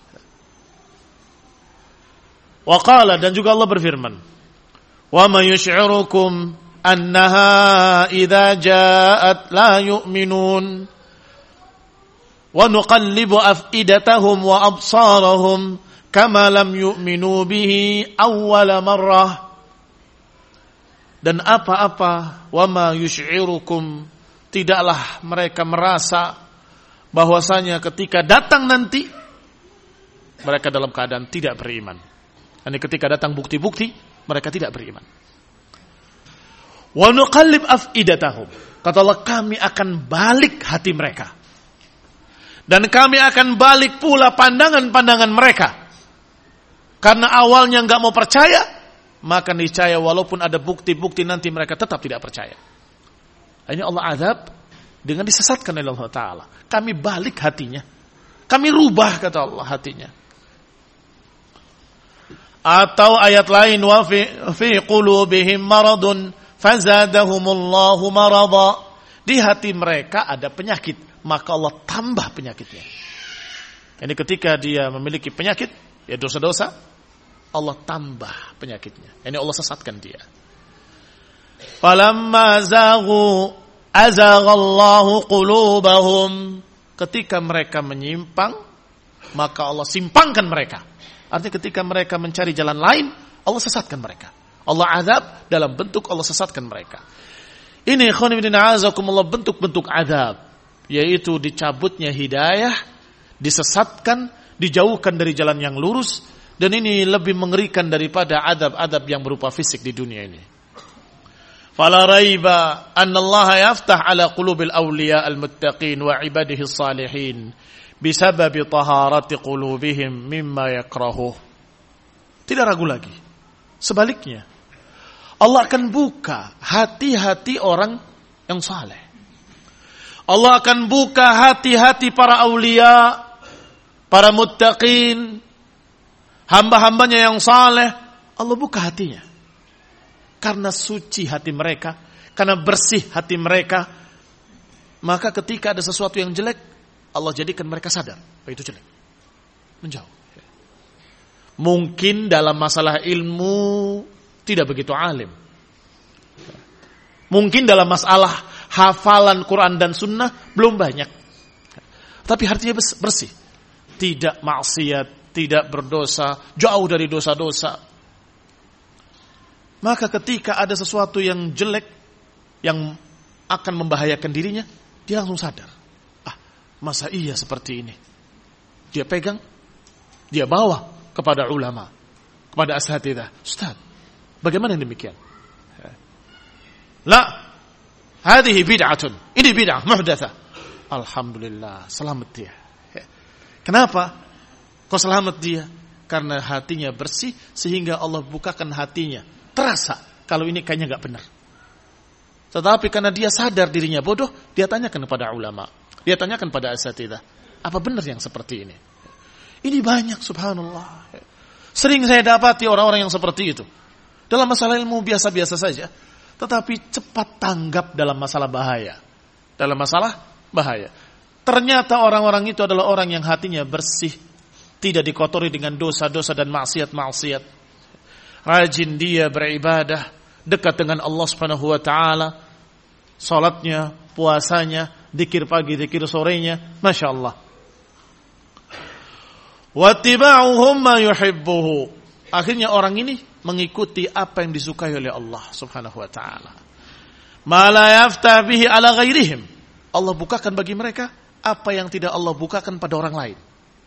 Wa qala, dan juga Allah berfirman, wa ma yush'irukum annaha idza ja'at la yu'minun wa nuqallibu af'idatahum wa absarahum kama lam yu'minu bihi awwala marrah. Dan apa-apa, wa ma yush'irukum, tidaklah mereka merasa bahwasanya ketika datang nanti mereka dalam keadaan tidak beriman. Dan ketika datang bukti-bukti, mereka tidak beriman. Wa nuqallib af'idatahum, kata Allah, kami akan balik hati mereka. Dan kami akan balik pula pandangan-pandangan mereka. Karena awalnya enggak mau percaya, maka niscaya walaupun ada bukti-bukti nanti mereka tetap tidak percaya. Ini Allah azab dengan disesatkan oleh Allah Ta'ala. Kami balik hatinya. Kami rubah, kata Allah, hatinya. Atau ayat lain, wa fi qulubihim maradun fazadahumullahu marada. Di hati mereka ada penyakit, maka Allah tambah penyakitnya. Ini ketika dia memiliki penyakit, ya dosa-dosa, Allah tambah penyakitnya. Ini Allah sesatkan dia. Falamma zaghu azaghallahu qulubahum. Ketika mereka menyimpang, maka Allah simpangkan mereka. Artinya ketika mereka mencari jalan lain, Allah sesatkan mereka. Allah azab dalam bentuk Allah sesatkan mereka. Ini khonibidina azakumullah bentuk-bentuk azab, yaitu dicabutnya hidayah, disesatkan, dijauhkan dari jalan yang lurus, dan ini lebih mengerikan daripada azab-azab yang berupa fisik di dunia ini. Fala raiba anna Allah yaftah ala qulubil awliya al-muttaqin wa ibadihi salihin bisababi taharati qulubihim mimma yakrahuh. Tidak ragu lagi, sebaliknya Allah akan buka hati-hati orang yang saleh. Allah akan buka hati-hati para awliya, para muttaqin, hamba-hambanya yang saleh. Allah buka hatinya karena suci hati mereka, karena bersih hati mereka. Maka ketika ada sesuatu yang jelek, Allah jadikan mereka sadar bahwa itu jelek, menjauh. Mungkin dalam masalah ilmu tidak begitu alim, mungkin dalam masalah hafalan Quran dan Sunnah belum banyak, tapi hatinya bersih, tidak maksiat, tidak berdosa, jauh dari dosa-dosa. Maka ketika ada sesuatu yang jelek, yang akan membahayakan dirinya, dia langsung sadar. Masa iya seperti ini? Dia pegang, dia bawa kepada ulama, kepada asatidzah. Ustaz, bagaimana demikian? La, hadhihi bid'atun. Ini bid'ah muhdatsah. Alhamdulillah, selamat dia. Kenapa? Kok selamat dia? Karena hatinya bersih, sehingga Allah bukakan hatinya. Terasa kalau ini kayaknya enggak benar. Tetapi karena dia sadar dirinya bodoh, dia tanyakan kepada ulama. Dia tanyakan pada asatidzah, apa benar yang seperti ini? Ini banyak, subhanallah. Sering saya dapati orang-orang yang seperti itu. Dalam masalah ilmu biasa-biasa saja, tetapi cepat tanggap dalam masalah bahaya. Dalam masalah bahaya. Ternyata orang-orang itu adalah orang yang hatinya bersih, tidak dikotori dengan dosa-dosa dan maksiat-maksiat. Rajin dia beribadah, dekat dengan Allah Subhanahu wa taala. Salatnya, puasanya, zikir pagi, zikir sorenya, Masya Allah. Wattiba'uhum ma yuhibbuhu. Akhirnya orang ini mengikuti apa yang disukai oleh Allah Subhanahu wa taala. Ma la yaftah bihi ala ghairihim. Allah bukakan bagi mereka apa yang tidak Allah bukakan pada orang lain.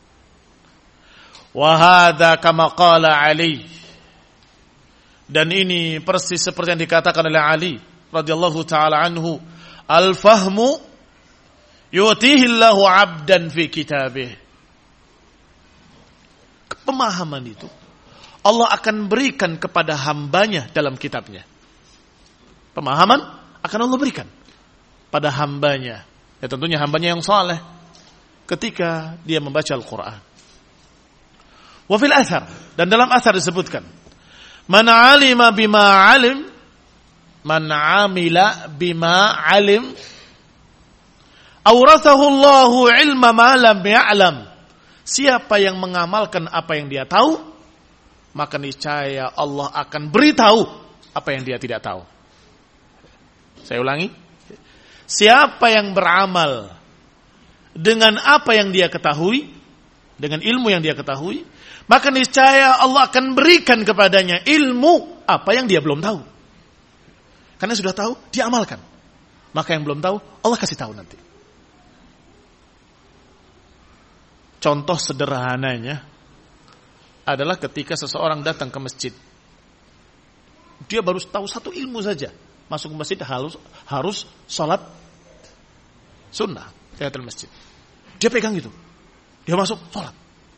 Wa hadza kama qala Ali. Dan ini persis seperti yang dikatakan oleh Ali radhiyallahu taala anhu, al-fahmu yu'tihi Allahu 'abdan fi kitabih. pemahaman itu Allah akan berikan kepada hambanya dalam kitabnya. Pemahaman akan Allah berikan pada hambanya. Ya tentunya hambanya yang saleh ketika dia membaca Al-Quran. Wa fil athar, dan dalam athar disebutkan, man alima bima alim, man amila bima alim, awrathahu Allahu ilma ma lam ya'lam. Siapa yang mengamalkan apa yang dia tahu, maka niscaya Allah akan beritahu apa yang dia tidak tahu. Saya ulangi. Siapa yang beramal dengan apa yang dia ketahui, dengan ilmu yang dia ketahui, maka niscaya Allah akan berikan kepadanya ilmu apa yang dia belum tahu. Karena sudah tahu, dia amalkan. Maka yang belum tahu, Allah kasih tahu nanti. Contoh sederhananya adalah ketika seseorang datang ke masjid. Dia baru tahu satu ilmu saja. Masuk ke masjid harus sholat sunnah, tahiyatul masjid. Dia pegang itu. Dia masuk sholat.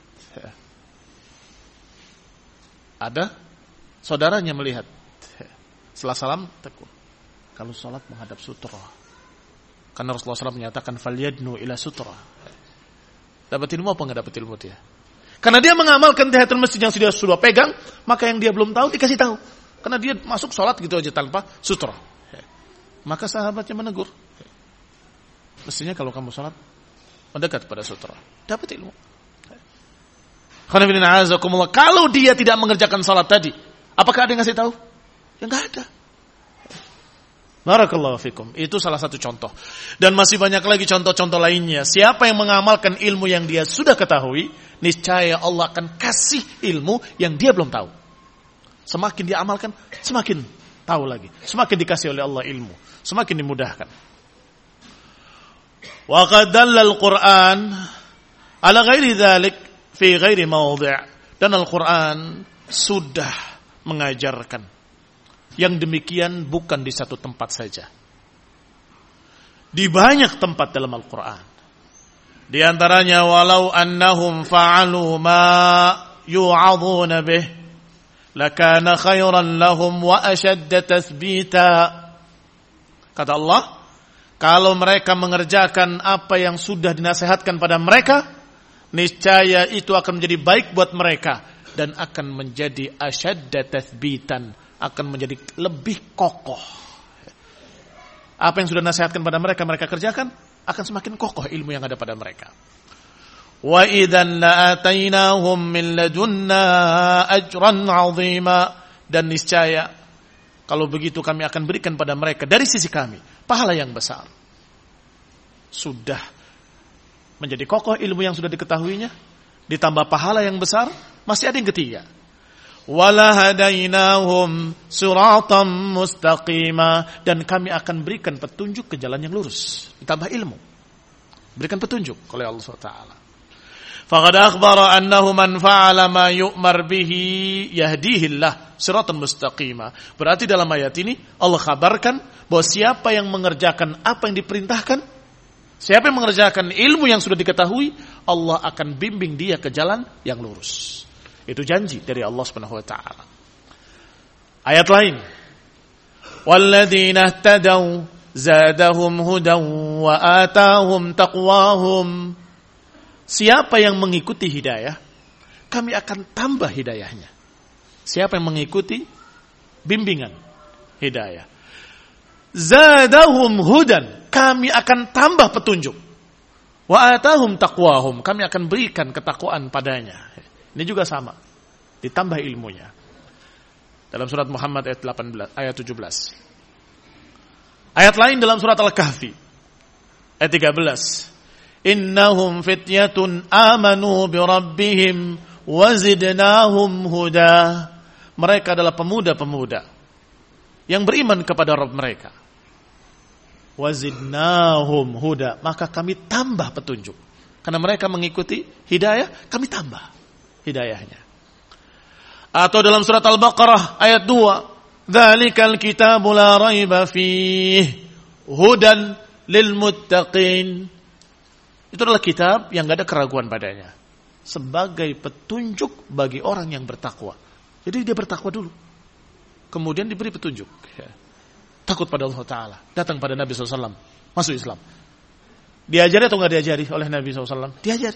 Ada saudaranya melihat. Setelah salam, tekun. Kalau sholat menghadap sutra. Karena Rasulullah SAW menyatakan, falyadnu ila sutra. Dapat ilmu apa enggak dapat ilmu dia? Karena dia mengamalkan tahiyatul masjid yang sudah pegang, maka yang dia belum tahu dikasih tahu. Karena dia masuk sholat gitu aja tanpa sutra. Maka sahabatnya menegur. Mestinya kalau kamu sholat, mendekat pada sutra. Dapat ilmu. Kalau dia tidak mengerjakan sholat tadi, apakah ada yang ngasih tahu? Ya enggak ada. Barakallahu fikum. Itu salah satu contoh. Dan masih banyak lagi contoh-contoh lainnya. Siapa yang mengamalkan ilmu yang dia sudah ketahui, niscaya Allah akan kasih ilmu yang dia belum tahu. Semakin dia amalkan, semakin tahu lagi. Semakin dikasih oleh Allah ilmu. Semakin dimudahkan. Wa qad dalla al-Qur'an ala ghairi dzalik fi ghairi mawdi'. Dan Al-Qur'an sudah mengajarkan yang demikian bukan di satu tempat saja. Di banyak tempat dalam Al-Qur'an. Di antaranya walau annahum fa'alu ma yu'adhuna bih lakana khairan lahum wa ashadda tathbita. Kata Allah, kalau mereka mengerjakan apa yang sudah dinasihatkan pada mereka, niscaya itu akan menjadi baik buat mereka dan akan menjadi ashadda tathbitan, akan menjadi lebih kokoh. Apa yang sudah dinasihatkan pada mereka, mereka kerjakan, akan semakin kokoh ilmu yang ada pada mereka. Wa idzan la'atainahum min ladunna ajran 'azima, dan niscaya kalau begitu kami akan berikan pada mereka dari sisi kami pahala yang besar. Sudah menjadi kokoh ilmu yang sudah diketahuinya, ditambah pahala yang besar, masih ada yang ketiga. Wala hadainahum siratan mustaqima, dan kami akan berikan petunjuk ke jalan yang lurus, ditambah ilmu. Berikan petunjuk oleh Allah SWT. Faqad akhbara annahu man fa'ala ma yu'mar bihi yahdihillah siratan mustaqima. Berarti dalam ayat ini Allah kabarkan bahwa siapa yang mengerjakan apa yang diperintahkan, siapa yang mengerjakan ilmu yang sudah diketahui, Allah akan bimbing dia ke jalan yang lurus. Itu janji dari Allah Subhanahu wa taala. Ayat lain, walladzina ihtadaw zadahum hudan wa atahum taqwahum. Siapa yang mengikuti hidayah, kami akan tambah hidayahnya. Siapa yang mengikuti bimbingan hidayah, zadahum hudan, kami akan tambah petunjuk. Wa atahum taqwahum, kami akan berikan ketakwaan padanya. Ini juga sama, ditambah ilmunya. Dalam surat Muhammad ayat 18, ayat 17. Ayat lain dalam surat Al-Kahfi ayat 13. Innahum fityatun amanu bi rabbihim wa zidnahum huda. Mereka adalah pemuda-pemuda yang beriman kepada Rabb mereka. Wa zidnahum huda, maka kami tambah petunjuk. Karena mereka mengikuti hidayah, kami tambah hidayahnya. Atau dalam surat Al-Baqarah ayat 2, dzalikal kitabu la raiba fihi hudan lil muttaqin. Itu adalah kitab yang enggak ada keraguan padanya. sebagai petunjuk bagi orang yang bertakwa. Jadi dia bertakwa dulu, kemudian diberi petunjuk. Takut pada Allah Ta'ala, datang pada Nabi SAW, masuk Islam. Diajari atau nggak diajari oleh Nabi SAW? Diajari.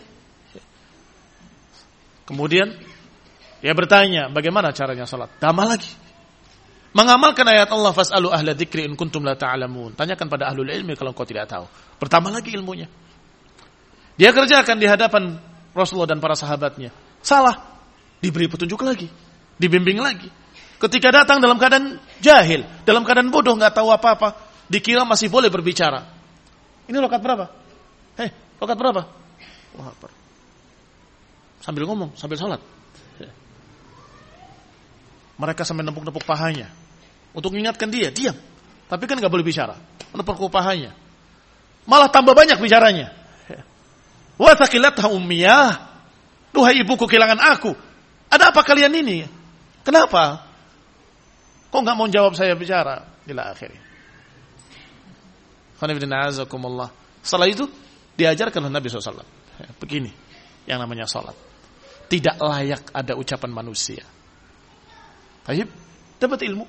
Kemudian dia bertanya, bagaimana caranya salat? Tambah lagi. Mengamalkan ayat Allah, fas'alu ahla dzikri in kuntum la ta'lamun. Tanyakan pada ahlul ilmi kalau kau tidak tahu. Bertambah lagi ilmunya. Dia kerjakan di hadapan Rasulullah dan para sahabatnya. Salah, diberi petunjuk lagi, dibimbing lagi. Ketika datang dalam keadaan jahil, dalam keadaan bodoh, nggak tahu apa-apa, dikira masih boleh berbicara. Ini rakaat berapa? Rakaat berapa? Allahu Akbar. Sambil ngomong, sambil sholat. Mereka sampai nepuk-nepuk pahanya untuk mengingatkan dia, diam. Tapi kan nggak boleh bicara, nepuk pahanya. Malah tambah banyak bicaranya. Wa thaqilatha ummiyah. Duhai ibuku kehilangan aku. Ada apa kalian ini? Kenapa? Kok nggak mau jawab saya bicara? Ila akhirnya. Setelah itu diajarkan oleh Nabi SAW. Begini yang namanya salat. Tidak layak ada ucapan manusia. Baik, dapat ilmu.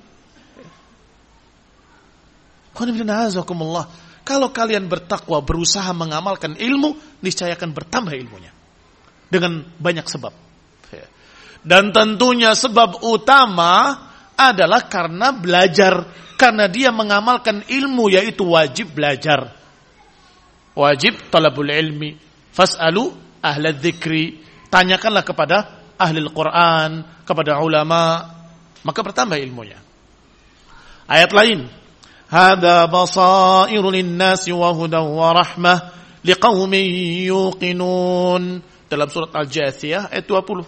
Kalau kalian bertakwa, berusaha mengamalkan ilmu, niscaya akan bertambah ilmunya dengan banyak sebab. Dan tentunya sebab utama adalah karena belajar, karena dia mengamalkan ilmu, yaitu wajib belajar. Wajib talabul ilmi. Fas'alu ahla dzikri. Tanyakanlah kepada ahli Al-Quran, kepada ulama, maka bertambah ilmunya. Ayat lain, hada basairu linnasi wa hudan wa rahmah liqaumin yuqinun, dalam surat Al-Jathiyah ayat 20.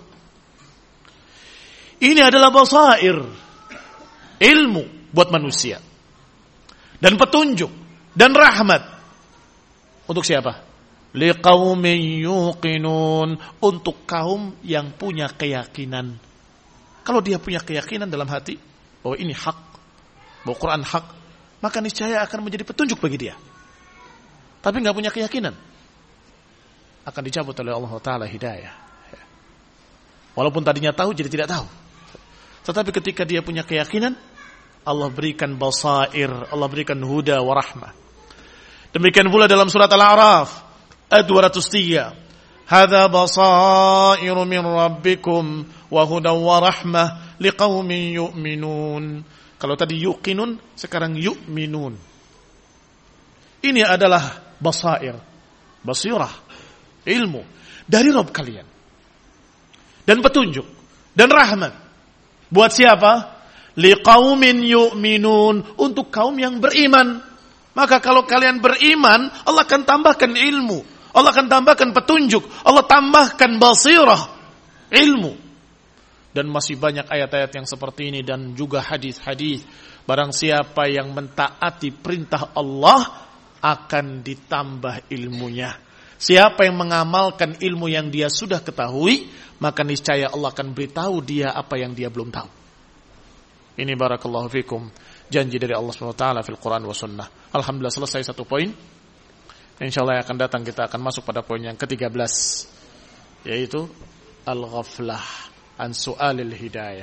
Ini adalah basair, ilmu buat manusia, dan petunjuk dan rahmat untuk siapa? Liqaumin yuqinun, untuk kaum yang punya keyakinan. Kalau dia punya keyakinan dalam hati bahwa ini hak, bahwa Quran hak, maka niscaya akan menjadi petunjuk bagi dia. Tapi nggak punya keyakinan, akan dicabut oleh Allah Ta'ala hidayah. Walaupun tadinya tahu jadi tidak tahu. Tetapi ketika dia punya keyakinan, Allah berikan basair, Allah berikan huda wa rahmah. Demikian pula dalam surat Al-A'raf ayat 203. Hadza basairu min rabbikum wa hudan wa rahmah liqaumin yu'minun. Kalau tadi yuqinun, sekarang yu'minun. Ini adalah basair, basirah, ilmu dari Rabb kalian. Dan petunjuk dan rahmat. Buat siapa? Liqaumin yu'minun, untuk kaum yang beriman. Maka kalau kalian beriman, Allah akan tambahkan ilmu, Allah akan tambahkan petunjuk, Allah tambahkan basirah, ilmu. Dan masih banyak ayat-ayat yang seperti ini dan juga hadis-hadis. Barang siapa yang mentaati perintah Allah akan ditambah ilmunya. Siapa yang mengamalkan ilmu yang dia sudah ketahui, maka niscaya Allah akan beritahu dia apa yang dia belum tahu. Ini barakallahu fikum, janji dari Allah SWT fil Quran wa sunnah. Alhamdulillah selesai satu poin. InsyaAllah yang akan datang kita akan masuk pada poin yang ke-13, yaitu al-ghaflah an su'alil hidayah.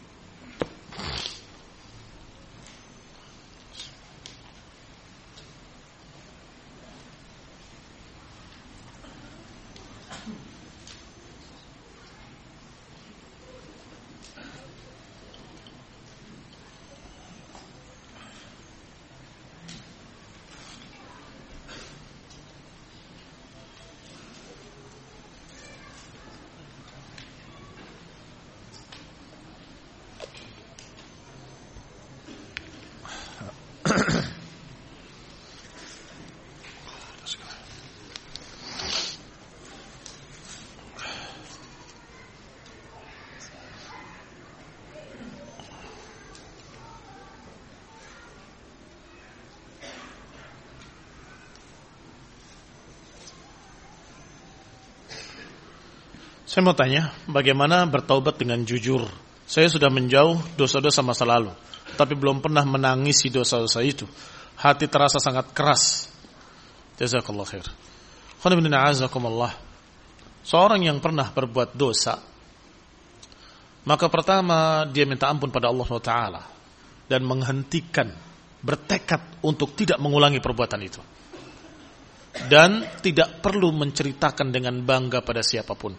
Saya mau tanya, bagaimana bertaubat dengan jujur? Saya sudah menjauh dosa-dosa masa lalu, tapi belum pernah menangisi dosa-dosa itu. Hati terasa sangat keras. Jazakallah khair. Seorang yang pernah berbuat dosa, maka pertama dia minta ampun pada Allah Taala dan menghentikan, bertekad untuk tidak mengulangi perbuatan itu. Dan tidak perlu menceritakan dengan bangga pada siapapun.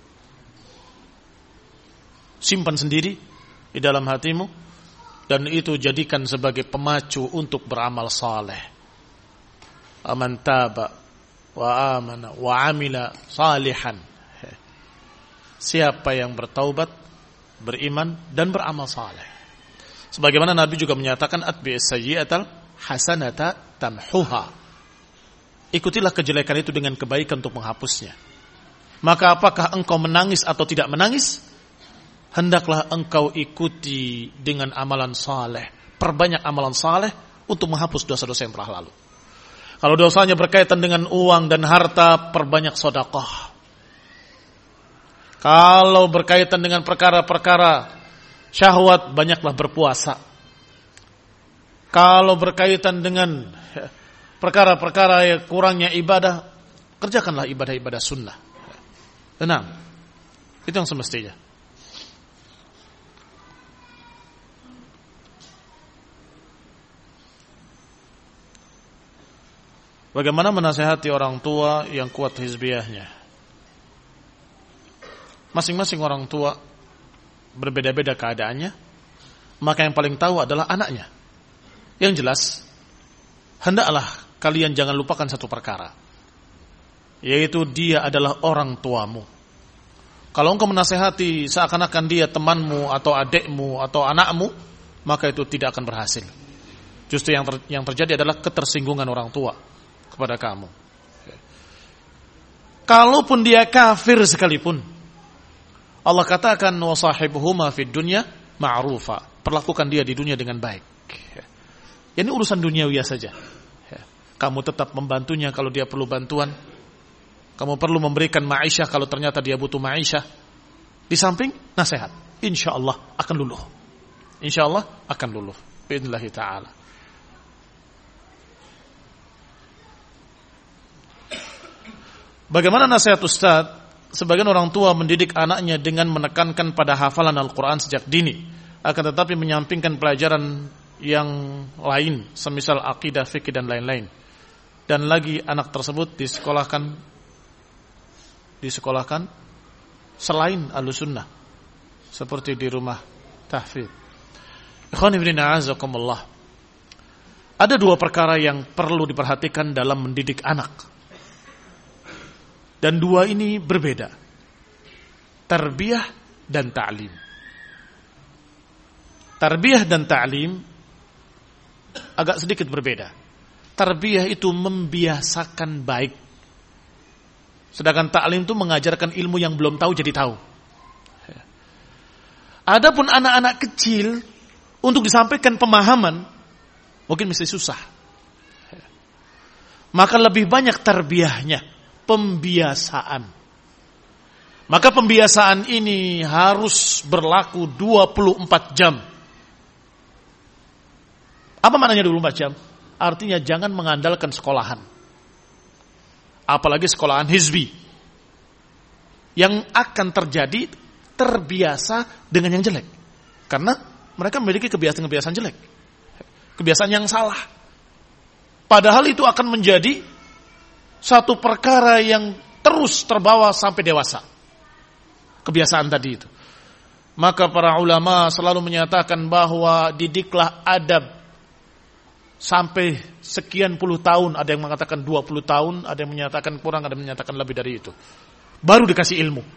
Simpan sendiri di dalam hatimu dan itu jadikan sebagai pemacu untuk beramal saleh. Aman taba wa amana wa amila salihan. Siapa yang bertaubat, beriman dan beramal saleh. Sebagaimana Nabi juga menyatakan atbi'is sayyi'atal hasanata tamhuha. Ikutilah kejelekan itu dengan kebaikan untuk menghapusnya. Maka apakah engkau menangis atau tidak menangis? Hendaklah engkau ikuti dengan amalan saleh. Perbanyak amalan saleh untuk menghapus dosa-dosa yang telah lalu. Kalau dosanya berkaitan dengan uang dan harta, perbanyak sedekah. Kalau berkaitan dengan perkara-perkara syahwat, banyaklah berpuasa. Kalau berkaitan dengan perkara-perkara yang kurangnya ibadah, kerjakanlah ibadah-ibadah sunnah. Tenang. Itu yang semestinya. Bagaimana menasihati orang tua yang kuat hizbiyahnya? Masing-masing orang tua berbeda-beda keadaannya, maka yang paling tahu adalah anaknya. Yang jelas, hendaklah kalian jangan lupakan satu perkara, yaitu dia adalah orang tuamu. Kalau engkau menasihati seakan-akan dia temanmu atau adikmu atau anakmu, maka itu tidak akan berhasil. Justru yang terjadi adalah ketersinggungan orang tua kepada kamu. Kalaupun dia kafir sekalipun, Allah katakan wasahibuhuma fid dunya ma'rufa. Perlakukan dia di dunia dengan baik. Ini urusan duniawi saja. Kamu tetap membantunya kalau dia perlu bantuan. Kamu perlu memberikan ma'isyah kalau ternyata dia butuh ma'isyah. Di samping nasihat. Insyaallah akan luluh. Insyaallah akan luluh. Bi'idznillah ta'ala. Bagaimana nasihat Ustaz? Sebagian orang tua mendidik anaknya dengan menekankan pada hafalan Al-Quran sejak dini, akan tetapi menyampingkan pelajaran yang lain, semisal akidah, fikih dan lain-lain. Dan lagi anak tersebut disekolahkan selain Ahlussunnah, seperti di rumah tahfidz. Ikhwani fillah azakumullah. Ada dua perkara yang perlu diperhatikan dalam mendidik anak. Dan dua ini berbeda. Tarbiyah dan ta'lim. Tarbiyah dan ta'lim agak sedikit berbeda. Tarbiyah itu membiasakan baik. Sedangkan ta'lim itu mengajarkan ilmu yang belum tahu jadi tahu. Adapun anak-anak kecil, untuk disampaikan pemahaman, mungkin mesti susah. Maka lebih banyak tarbiyahnya. Pembiasaan. Maka pembiasaan ini harus berlaku 24 jam. Apa maknanya 24 jam? Artinya jangan mengandalkan sekolahan. Apalagi sekolahan hizbi. Yang akan terjadi terbiasa dengan yang jelek. Karena mereka memiliki kebiasaan-kebiasaan jelek. Kebiasaan yang salah. Padahal itu akan menjadi satu perkara yang terus terbawa sampai dewasa. Kebiasaan tadi itu. Maka para ulama selalu menyatakan bahwa didiklah adab sampai sekian puluh tahun. Ada yang mengatakan 20 tahun, ada yang menyatakan kurang, ada yang menyatakan lebih dari itu. Baru dikasih ilmu.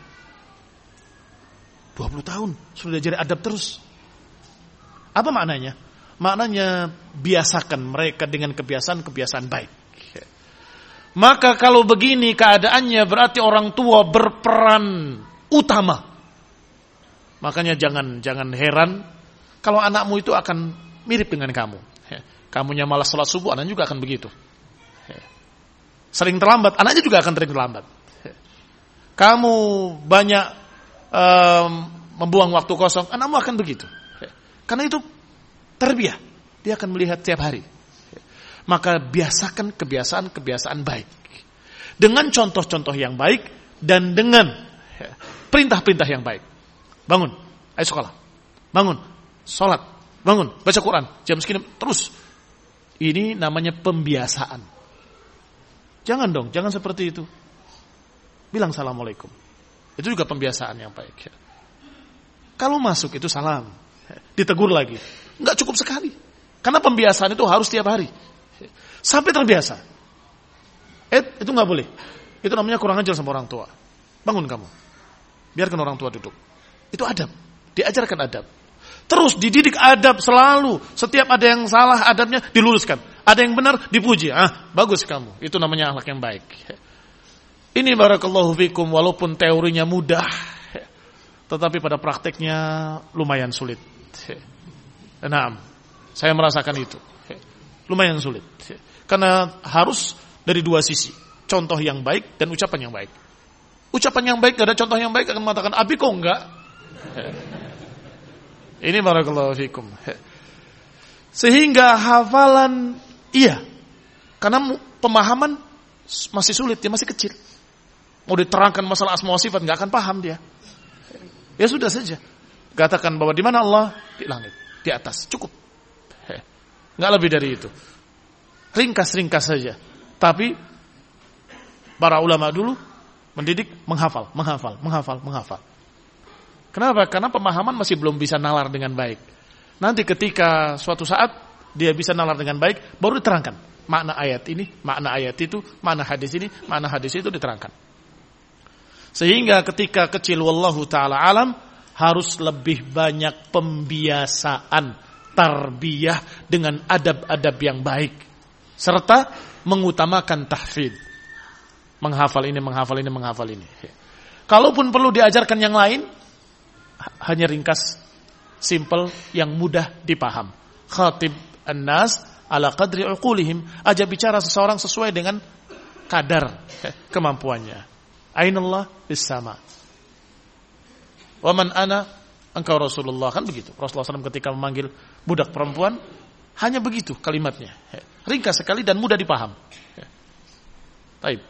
20 tahun sudah jadi adab terus. Apa maknanya? Maknanya biasakan mereka dengan kebiasaan-kebiasaan baik. Maka kalau begini keadaannya berarti orang tua berperan utama. Makanya jangan heran kalau anakmu itu akan mirip dengan kamu. Kamunya malas salat subuh, anaknya juga akan begitu. Sering terlambat, anaknya juga akan sering terlambat. Kamu banyak membuang waktu kosong, anakmu akan begitu. Karena itu tarbiyah, dia akan melihat tiap hari. Maka biasakan kebiasaan-kebiasaan baik. Dengan contoh-contoh yang baik dan dengan Perintah-perintah yang baik. Bangun, ayo sekolah. Bangun, sholat. Bangun, baca Quran. Jam segini terus. Ini namanya pembiasaan. Jangan dong, jangan seperti itu. Bilang assalamualaikum. Itu juga pembiasaan yang baik. Kalau masuk itu salam. Ditegur lagi. Enggak cukup sekali. Karena pembiasaan itu harus tiap hari. Sampai terbiasa. Itu enggak boleh. Itu namanya kurang ajar sama orang tua. Bangun kamu. Biarkan orang tua duduk. Itu adab. Diajarkan adab. Terus dididik adab selalu. Setiap ada yang salah adabnya diluruskan. Ada yang benar dipuji. Bagus kamu. Itu namanya akhlak yang baik. Ini barakallahu fikum walaupun teorinya mudah. Tetapi pada prakteknya lumayan sulit. Nah, saya merasakan itu. Lumayan sulit. Karena harus dari dua sisi. Contoh yang baik dan ucapan yang baik. Ucapan yang baik, gak ada contoh yang baik akan mengatakan, abi kok enggak? Ini barakallahu fikum. Sehingga hafalan iya. Karena pemahaman masih sulit, dia masih kecil. Mau diterangkan masalah asma wa sifat enggak akan paham dia. Ya sudah saja. Katakan bahwa di mana Allah? Di langit, di atas, cukup. Enggak lebih dari itu. Ringkas-ringkas saja. Tapi para ulama dulu mendidik menghafal. Kenapa? Karena pemahaman masih belum bisa nalar dengan baik. Nanti ketika suatu saat dia bisa nalar dengan baik, baru diterangkan makna ayat ini, makna ayat itu, makna hadis ini, makna hadis itu diterangkan. Sehingga ketika kecil wallahu taala alam harus lebih banyak pembiasaan, tarbiyah dengan adab-adab yang baik serta mengutamakan tahfidz. Menghafal ini. Kalaupun perlu diajarkan yang lain, hanya ringkas, simple, yang mudah dipaham. Khatib an-nas ala qadri uqulihim. Ajak bicara seseorang sesuai dengan kadar kemampuannya. Ainallah bis-sama. Wa man ana engkau Rasulullah. Kan begitu. Rasulullah SAW ketika memanggil budak perempuan, hanya begitu kalimatnya. Ringkas sekali dan mudah dipaham. Baik.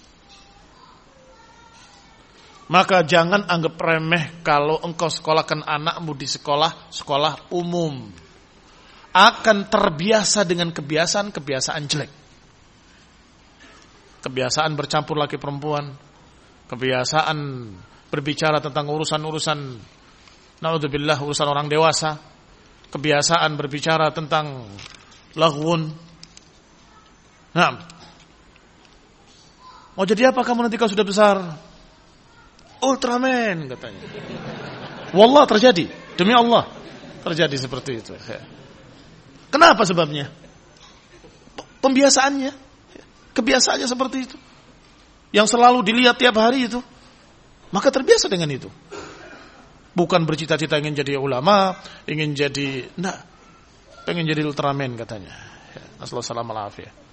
Maka jangan anggap remeh kalau engkau sekolahkan anakmu di sekolah umum. Akan terbiasa dengan kebiasaan jelek. Kebiasaan bercampur laki perempuan. Kebiasaan berbicara tentang urusan-urusan, naudzubillah, urusan orang dewasa. Kebiasaan berbicara tentang laghwun. Nah, mau jadi apa kamu nanti kalau sudah besar? Ultraman katanya. Wallah terjadi, demi Allah terjadi seperti itu. Kenapa sebabnya? Pembiasaannya, kebiasaannya seperti itu, yang selalu dilihat tiap hari itu, maka terbiasa dengan itu. Bukan bercita-cita ingin jadi ulama, ingin jadi, pengen jadi Ultraman katanya. Assalamualaikum warahmatullahi wabarakatuh.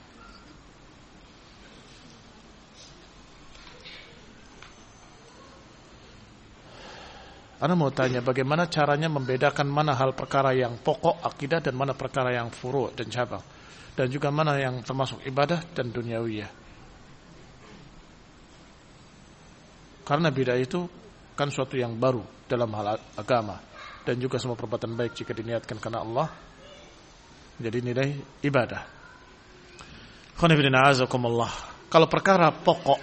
Ana mau tanya bagaimana caranya membedakan mana hal perkara yang pokok akidah dan mana perkara yang furu' dan cabang, dan juga mana yang termasuk ibadah dan duniawiyah. Karena bid'ah itu kan suatu yang baru dalam hal agama, dan juga semua perbuatan baik jika diniatkan karena Allah jadi nilai ibadah. Kalau perkara pokok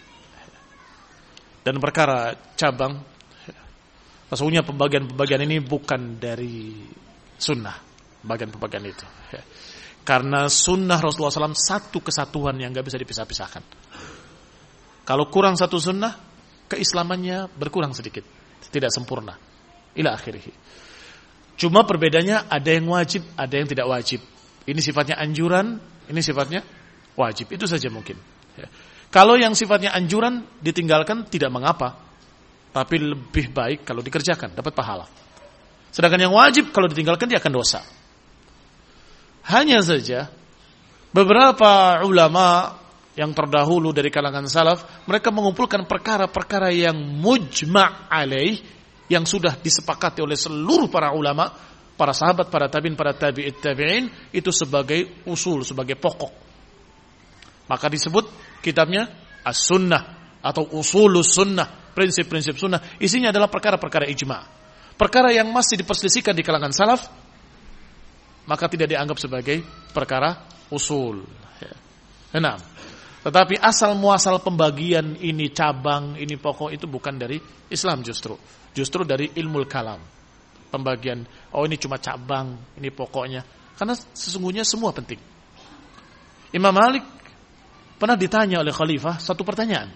dan perkara cabang, sesungguhnya pembagian-pembagian ini bukan dari sunnah, pembagian itu. Karena sunnah Rasulullah SAW satu kesatuan yang gak bisa dipisah-pisahkan. Kalau kurang satu sunnah, keislamannya berkurang sedikit, tidak sempurna. Ila akhirih. Cuma perbedaannya ada yang wajib, ada yang tidak wajib. Ini sifatnya anjuran, ini sifatnya wajib. Itu saja mungkin. Kalau yang sifatnya anjuran ditinggalkan tidak mengapa. Tapi lebih baik kalau dikerjakan, dapat pahala. Sedangkan yang wajib kalau ditinggalkan dia akan dosa. Hanya saja beberapa ulama yang terdahulu dari kalangan salaf, mereka mengumpulkan perkara-perkara yang mujma' alaih, yang sudah disepakati oleh seluruh para ulama, para sahabat, para tabi'in, para tabi'in, itu sebagai usul, sebagai pokok. Maka disebut kitabnya As-Sunnah atau Usulus Sunnah. prinsip-prinsip sunnah, isinya adalah perkara-perkara ijma'. Perkara yang masih diperselisihkan di kalangan salaf, maka tidak dianggap sebagai perkara usul. Nah, tetapi asal muasal pembagian ini cabang, ini pokok, itu bukan dari Islam justru. Justru dari ilmu kalam. Pembagian, oh ini cuma cabang, ini pokoknya. Karena sesungguhnya semua penting. Imam Malik pernah ditanya oleh khalifah satu pertanyaan.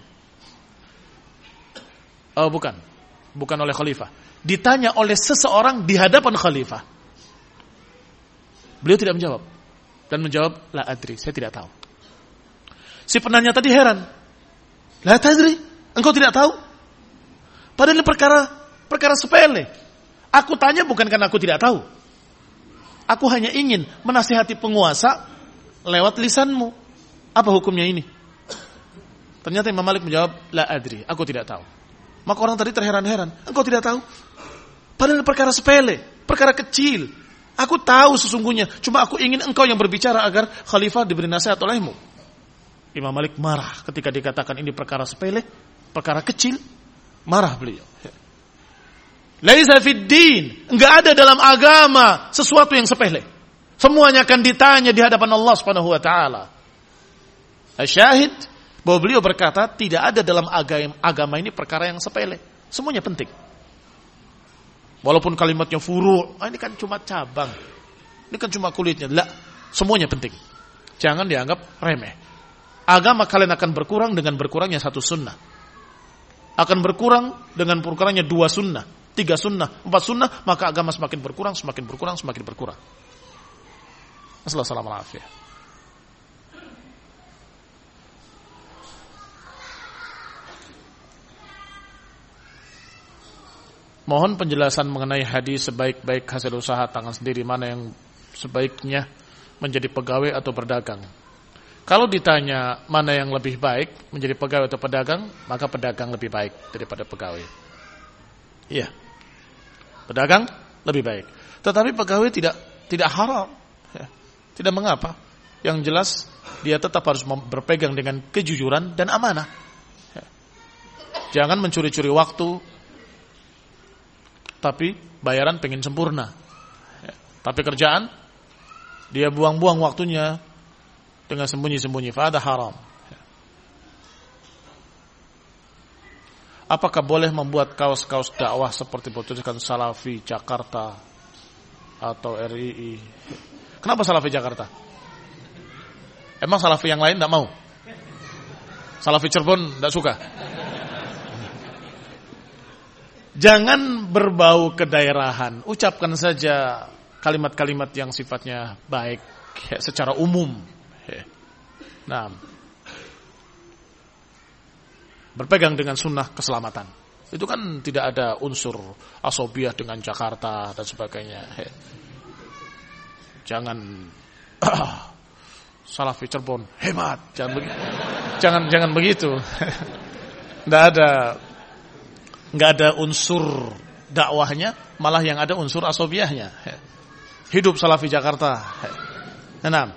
Oh bukan oleh khalifah. Ditanya oleh seseorang di hadapan khalifah. Beliau tidak menjawab. Dan menjawab, la adri, saya tidak tahu. Si penanya tadi heran. La tadri, engkau tidak tahu? Padahal ini perkara sepele. Aku tanya bukan karena aku tidak tahu. Aku hanya ingin menasihati penguasa lewat lisanmu. Apa hukumnya ini? Ternyata Imam Malik menjawab, la adri, aku tidak tahu. Maka orang tadi terheran-heran. Engkau tidak tahu? Padahal ini perkara sepele, perkara kecil. Aku tahu sesungguhnya. Cuma aku ingin engkau yang berbicara agar khalifah diberi nasihat olehmu. Imam Malik marah ketika dikatakan ini perkara sepele, perkara kecil. Marah beliau. Laisa fid din, enggak ada dalam agama sesuatu yang sepele. Semuanya akan ditanya di hadapan Allah Subhanahu wa taala. Asyahid bahwa beliau berkata tidak ada dalam agama ini perkara yang sepele. Semuanya penting. Walaupun kalimatnya furu', ini kan cuma cabang. Ini kan cuma kulitnya. La, semuanya penting. Jangan dianggap remeh. Agama kalian akan berkurang dengan berkurangnya satu sunnah. Akan berkurang dengan berkurangnya 2 sunnah, 3 sunnah, 4 sunnah, maka agama semakin berkurang, semakin berkurang, semakin berkurang. Assalamualaikum. Mohon penjelasan mengenai hadis sebaik-baik hasil usaha tangan sendiri, mana yang sebaiknya menjadi pegawai atau berdagang. Kalau ditanya mana yang lebih baik menjadi pegawai atau pedagang, maka pedagang lebih baik daripada pegawai. Iya. Pedagang lebih baik. Tetapi pegawai tidak haram. Ya. Tidak mengapa. Yang jelas dia tetap harus berpegang dengan kejujuran dan amanah. Ya. Jangan mencuri-curi waktu, tapi bayaran pengen sempurna. Ya. Tapi kerjaan dia buang-buang waktunya dengan sembunyi-sembunyi, fa'ada haram. Ya. Apakah boleh membuat kaos-kaos dakwah seperti bertuliskan Salafi Jakarta atau RII? Kenapa Salafi Jakarta? Emang Salafi yang lain tidak mau? Salafi Cirebon tidak suka? Jangan berbau kedaerahan. Ucapkan saja kalimat-kalimat yang sifatnya baik ya, secara umum. Ya. Nah, berpegang dengan sunnah keselamatan. Itu kan tidak ada unsur asobiah dengan Jakarta dan sebagainya. Ya. Jangan Salafi Cirebon hebat. Jangan begitu. Nggak ada unsur dakwahnya, malah yang ada unsur asobiahnya. Hidup Salafi Jakarta. Enam.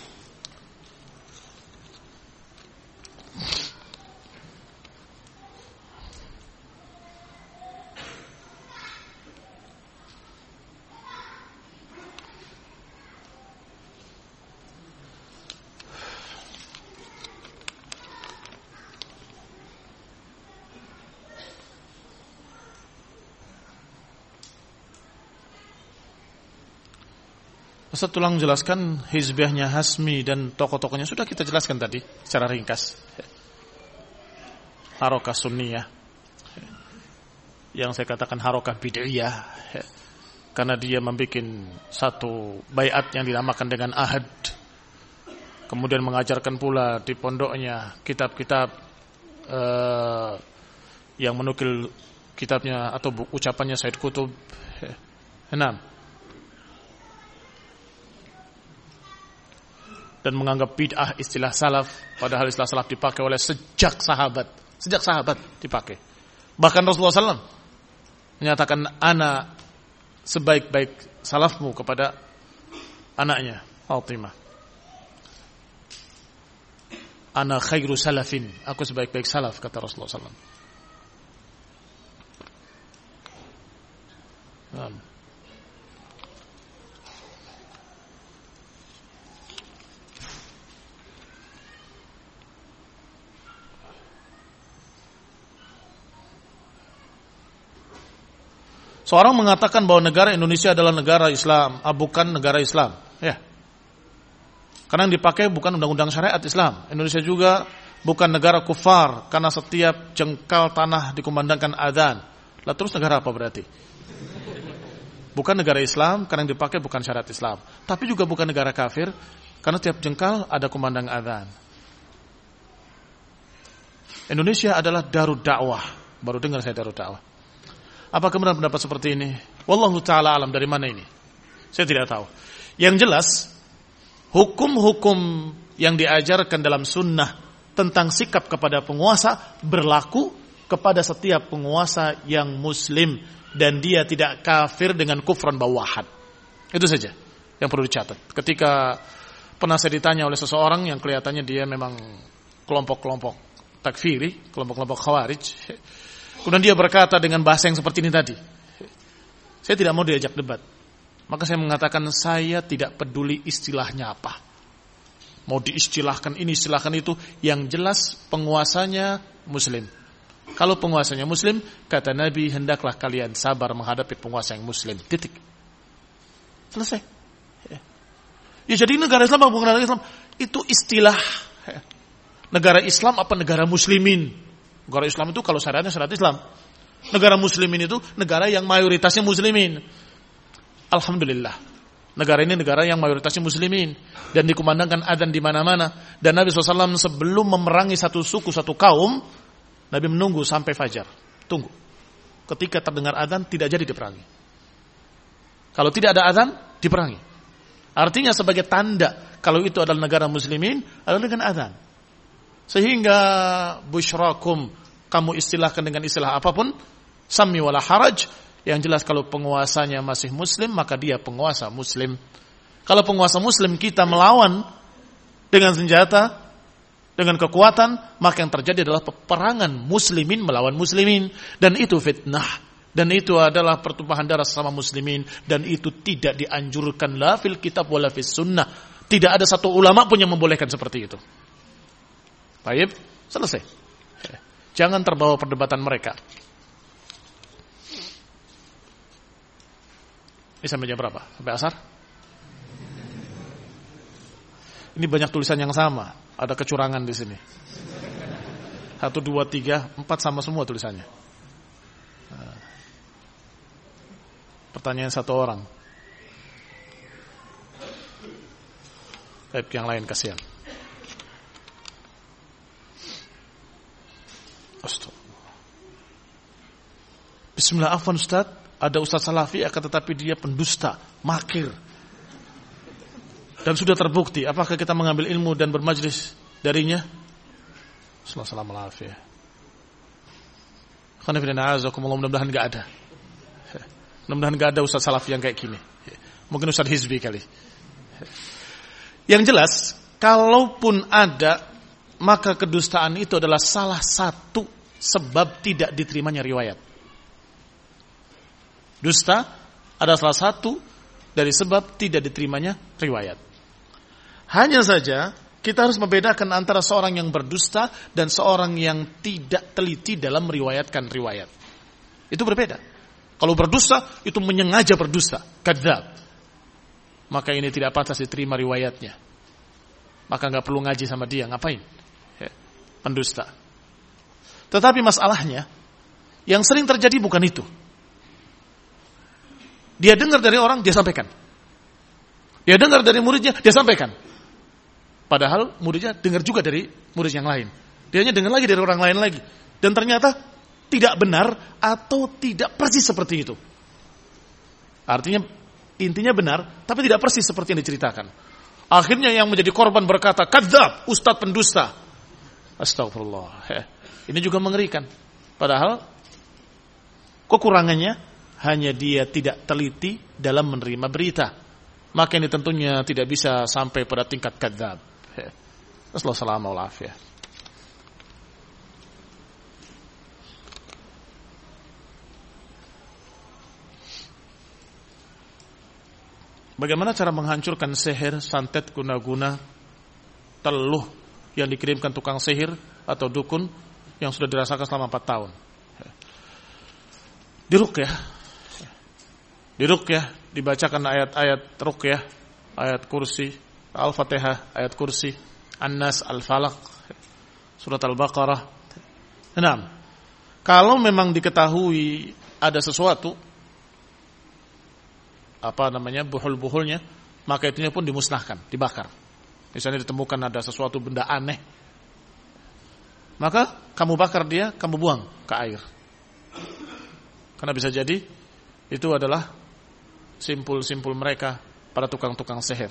Ustaz tolong jelaskan hizbiyahnya Hasmi dan tokoh-tokohnya. Sudah kita jelaskan tadi secara ringkas. Harokah sunniyah, yang saya katakan harokah bid'iyah, karena dia membuat satu baiat yang dinamakan dengan ahad. Kemudian mengajarkan pula di pondoknya kitab-kitab yang menukil kitabnya atau ucapannya Said Qutb. 6. Dan menganggap bid'ah istilah salaf, padahal istilah salaf dipakai oleh sejak sahabat dipakai. Bahkan Rasulullah SAW menyatakan ana sebaik-baik salafmu kepada anaknya Fatimah. Ana khairu salafin, aku sebaik-baik salaf kata Rasulullah SAW. Seorang mengatakan bahwa negara Indonesia adalah negara Islam, bukan negara Islam. Ya. Karena yang dipakai bukan undang-undang syariat Islam. Indonesia juga bukan negara kufar, karena setiap jengkal tanah dikumandangkan adzan. Lah terus negara apa berarti? Bukan negara Islam, karena yang dipakai bukan syariat Islam. Tapi juga bukan negara kafir, karena setiap jengkal ada kumandang adzan. Indonesia adalah darud dakwah. Baru dengar saya darud dakwah. Apakah benar pendapat seperti ini? Wallahu ta'ala alam, dari mana ini? Saya tidak tahu. Yang jelas, hukum-hukum yang diajarkan dalam sunnah tentang sikap kepada penguasa berlaku kepada setiap penguasa yang muslim. Dan dia tidak kafir dengan kufran bawahan. Itu saja yang perlu dicatat. Ketika pernah saya ditanya oleh seseorang yang kelihatannya dia memang kelompok-kelompok takfiri, kelompok-kelompok khawarij, kemudian dia berkata dengan bahasa yang seperti ini tadi. Saya tidak mau diajak debat. Maka saya mengatakan saya tidak peduli istilahnya apa. Mau diistilahkan ini, istilahkan itu. Yang jelas penguasanya muslim. Kalau penguasanya muslim, kata Nabi, hendaklah kalian sabar menghadapi penguasa yang muslim. Titik. Selesai. Ya jadi negara Islam apa bukan negara Islam? Itu istilah. Negara Islam apa negara muslimin? Negara Islam itu kalau syariatnya syariat Islam. Negara muslimin itu negara yang mayoritasnya muslimin. Alhamdulillah. Negara ini negara yang mayoritasnya muslimin. Dan dikumandangkan adzan di mana-mana. Dan Nabi SAW sebelum memerangi satu suku, satu kaum, Nabi menunggu sampai fajar. Tunggu. Ketika terdengar adzan, tidak jadi diperangi. Kalau tidak ada adzan, diperangi. Artinya sebagai tanda, kalau itu adalah negara muslimin, adalah dengan adzan. Sehingga busyrakum, kamu istilahkan dengan istilah apapun, sami wala haraj, yang jelas kalau penguasanya masih muslim, maka dia penguasa muslim. Kalau penguasa muslim kita melawan dengan senjata, dengan kekuatan, maka yang terjadi adalah peperangan muslimin melawan muslimin. Dan itu fitnah. Dan itu adalah pertumpahan darah sama muslimin. Dan itu tidak dianjurkan la fil kitab wala fis sunnah. Tidak ada satu ulama pun yang membolehkan seperti itu. Baik, selesai. Jangan terbawa perdebatan mereka. Ini sampai jam berapa? Sampai asar? Ini banyak tulisan yang sama. Ada kecurangan di sini. 1, 2, 3, 4 sama semua tulisannya. Pertanyaan satu orang. Baik, yang lain kasihan. Bismillah, afwan Ustaz. Ada Ustaz Salafi akan tetapi dia pendusta, makir. Dan sudah terbukti. Apakah kita mengambil ilmu dan bermajlis darinya? Assalamualaikum warahmatullahi. Mudah-mudahan enggak ada. Mudah-mudahan enggak ada Ustaz Salafi yang kayak gini. Mungkin Ustaz Hizbi kali. Yang jelas, kalaupun ada, maka kedustaan itu adalah salah satu sebab tidak diterimanya riwayat. Dusta adalah salah satu dari sebab tidak diterimanya riwayat. Hanya saja kita harus membedakan antara seorang yang berdusta dan seorang yang tidak teliti dalam meriwayatkan riwayat. Itu berbeda. Kalau berdusta itu menyengaja berdusta, kadzdzab. Maka ini tidak pantas diterima riwayatnya. Maka enggak perlu ngaji sama dia, ngapain? Pendusta. Tetapi masalahnya yang sering terjadi bukan itu. Dia dengar dari orang, dia sampaikan. Dia dengar dari muridnya, dia sampaikan. Padahal muridnya dengar juga dari murid yang lain. Dianya dengar lagi dari orang lain lagi. Dan ternyata tidak benar atau tidak persis seperti itu. Artinya intinya benar, tapi tidak persis seperti yang diceritakan. Akhirnya yang menjadi korban berkata, kadzdzab, ustadz pendusta. Astagfirullah. Ini juga mengerikan. Padahal kekurangannya hanya dia tidak teliti dalam menerima berita. Maka ini tentunya tidak bisa sampai pada tingkat kadzdzab. Assalamualaikum warahmatullahi wabarakatuh. Bagaimana cara menghancurkan sihir, santet, guna-guna, teluh yang dikirimkan tukang sihir atau dukun yang sudah dirasakan selama 4 tahun? Diruqyah, dibacakan ayat-ayat ruqyah, ayat kursi, Al-Fatihah, ayat kursi, An-Nas, Al-Falaq, surat Al-Baqarah. Nah, kalau memang diketahui ada sesuatu, buhul-buhulnya, maka itunya pun dimusnahkan, dibakar. Misalnya ditemukan ada sesuatu benda aneh, maka kamu bakar dia, kamu buang ke air. Karena bisa jadi itu adalah simpul-simpul mereka, para tukang-tukang sihir.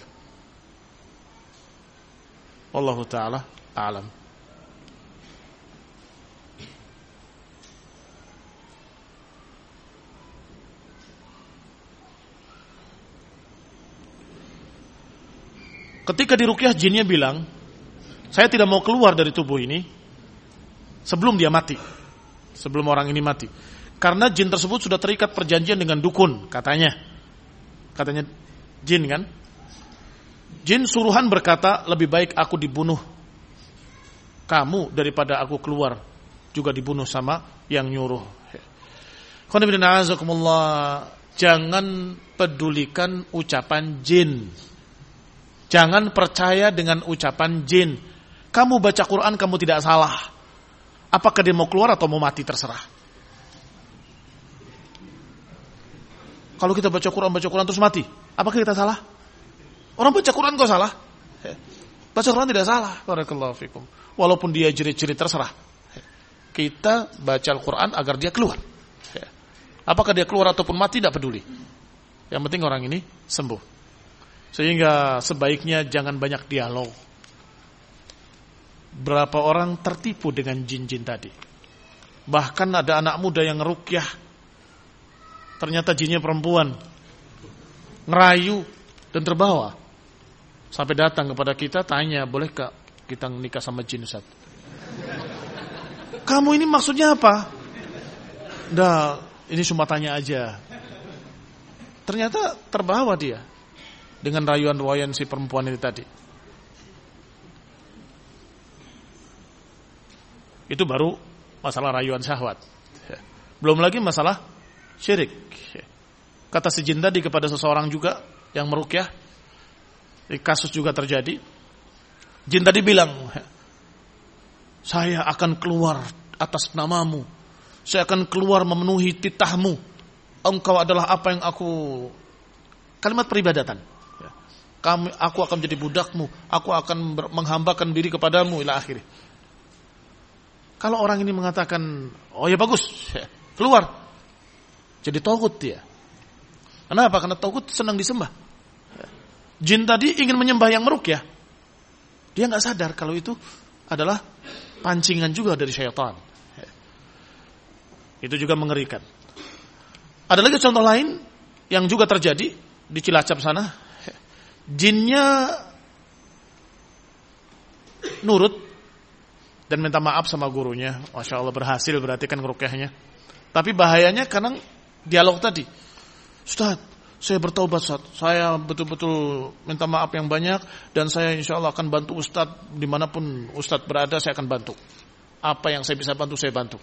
Wallahu ta'ala a'lam. Ketika diruqyah, jinnya bilang, saya tidak mau keluar dari tubuh ini sebelum dia mati, sebelum orang ini mati. Karena jin tersebut sudah terikat perjanjian dengan dukun, katanya jin kan. Jin suruhan berkata, lebih baik aku dibunuh kamu daripada aku keluar juga dibunuh sama yang nyuruh. Jangan pedulikan ucapan jin. Jangan percaya dengan ucapan jin. Kamu baca Quran, kamu tidak salah. Apakah dia mau keluar atau mau mati, terserah. Kalau kita baca Quran terus mati, apakah kita salah? Orang baca Quran kok salah? Baca Quran tidak salah. Barakallahu fikum. Walaupun dia jerit-jerit, terserah. Kita baca Al-Quran agar dia keluar. Apakah dia keluar ataupun mati, tidak peduli. Yang penting orang ini sembuh. Sehingga sebaiknya jangan banyak dialog. Berapa orang tertipu dengan jin-jin tadi. Bahkan ada anak muda yang ngeruqyah, ternyata jinnya perempuan, ngerayu dan terbawa. Sampai datang kepada kita, tanya, bolehkah kita nikah sama jin, Ustaz? Kamu ini maksudnya apa? Dah, ini cuma tanya aja. Ternyata terbawa dia dengan rayuan-rayuan si perempuan ini tadi. Itu baru masalah rayuan syahwat. Belum lagi masalah syirik. Kata si jin tadi kepada seseorang juga yang meruqyah, kasus juga terjadi. Jin tadi bilang, saya akan keluar atas namamu, saya akan keluar memenuhi titahmu, engkau adalah apa yang aku, kalimat peribadatan, aku akan menjadi budakmu, aku akan menghambakan diri kepadamu, ila akhirih. Kalau orang ini mengatakan, oh ya bagus, keluar, jadi taghut dia. Kenapa? Karena taghut senang disembah. Jin tadi ingin menyembah yang meruqyah. Dia nggak sadar kalau itu adalah pancingan juga dari syaitan. Itu juga mengerikan. Ada lagi contoh lain yang juga terjadi di Cilacap sana. Jinnya nurut dan minta maaf sama gurunya. Masya Allah, berhasil berarti kan ngeruqyahnya. Tapi bahayanya karena dialog tadi. Ustaz, saya bertaubat, Ustaz. Saya betul-betul minta maaf yang banyak, dan saya insya Allah akan bantu Ustaz dimanapun Ustaz berada, saya akan bantu. Apa yang saya bisa bantu, saya bantu.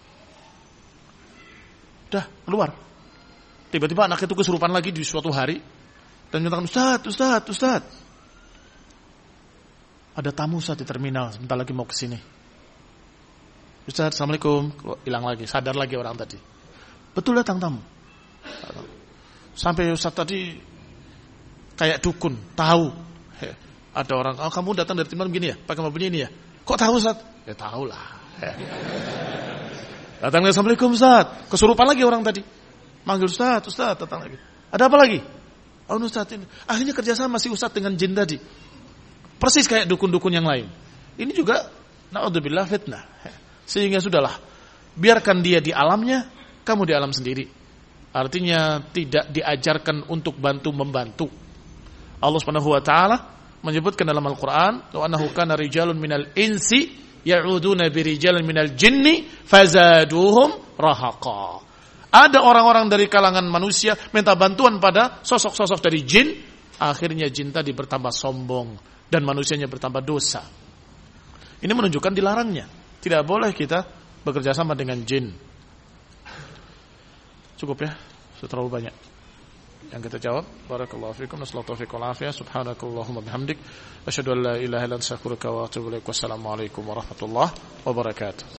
Dah, keluar. Tiba-tiba anak itu kesurupan lagi di suatu hari dan menyatakan, Ustaz. Ada tamu Ustaz di terminal, sebentar lagi mau ke sini. Ustaz, Assalamualaikum. Hilang lagi, sadar lagi orang tadi. Betul, datang tamu. Sampai Ustaz tadi kayak dukun, tahu. Ada orang, oh kamu datang dari timur begini ya, pakai mobil ini ya. Kok tahu Ustaz? Ya tahu lah. Datang lagi, Assalamualaikum Ustaz. Kesurupan lagi orang tadi. Manggil Ustaz, datang lagi. Ada apa lagi? Oh Ustaz ini. Akhirnya kerjasama si Ustaz dengan jin tadi. Persis kayak dukun-dukun yang lain. Ini juga na'udzubillah fitnah. Sehingga sudahlah, biarkan dia di alamnya, kamu di alam sendiri. Artinya tidak diajarkan untuk bantu-membantu. Allah Subhanahu wa taala menyebutkan dalam Al-Qur'an, "Wa annahu kana rijalun minal insi ya'uduna birijalin minal jinni fazaduhum rahaqa." Ada orang-orang dari kalangan manusia minta bantuan pada sosok-sosok dari jin, akhirnya jin tadi bertambah sombong dan manusianya bertambah dosa. Ini menunjukkan dilarangnya. Tidak boleh kita bekerja sama dengan jin. Cukup ya, sudah terlalu banyak yang kita jawab. Barakallahu fikum, nasallahu taufiq wal afiyah. Subhanakallahumma bihamdik, asyhadu an la ilaha illa anta astaghfiruka wa atubu ilaik. Wassalamu alaikum warahmatullahi wabarakatuh.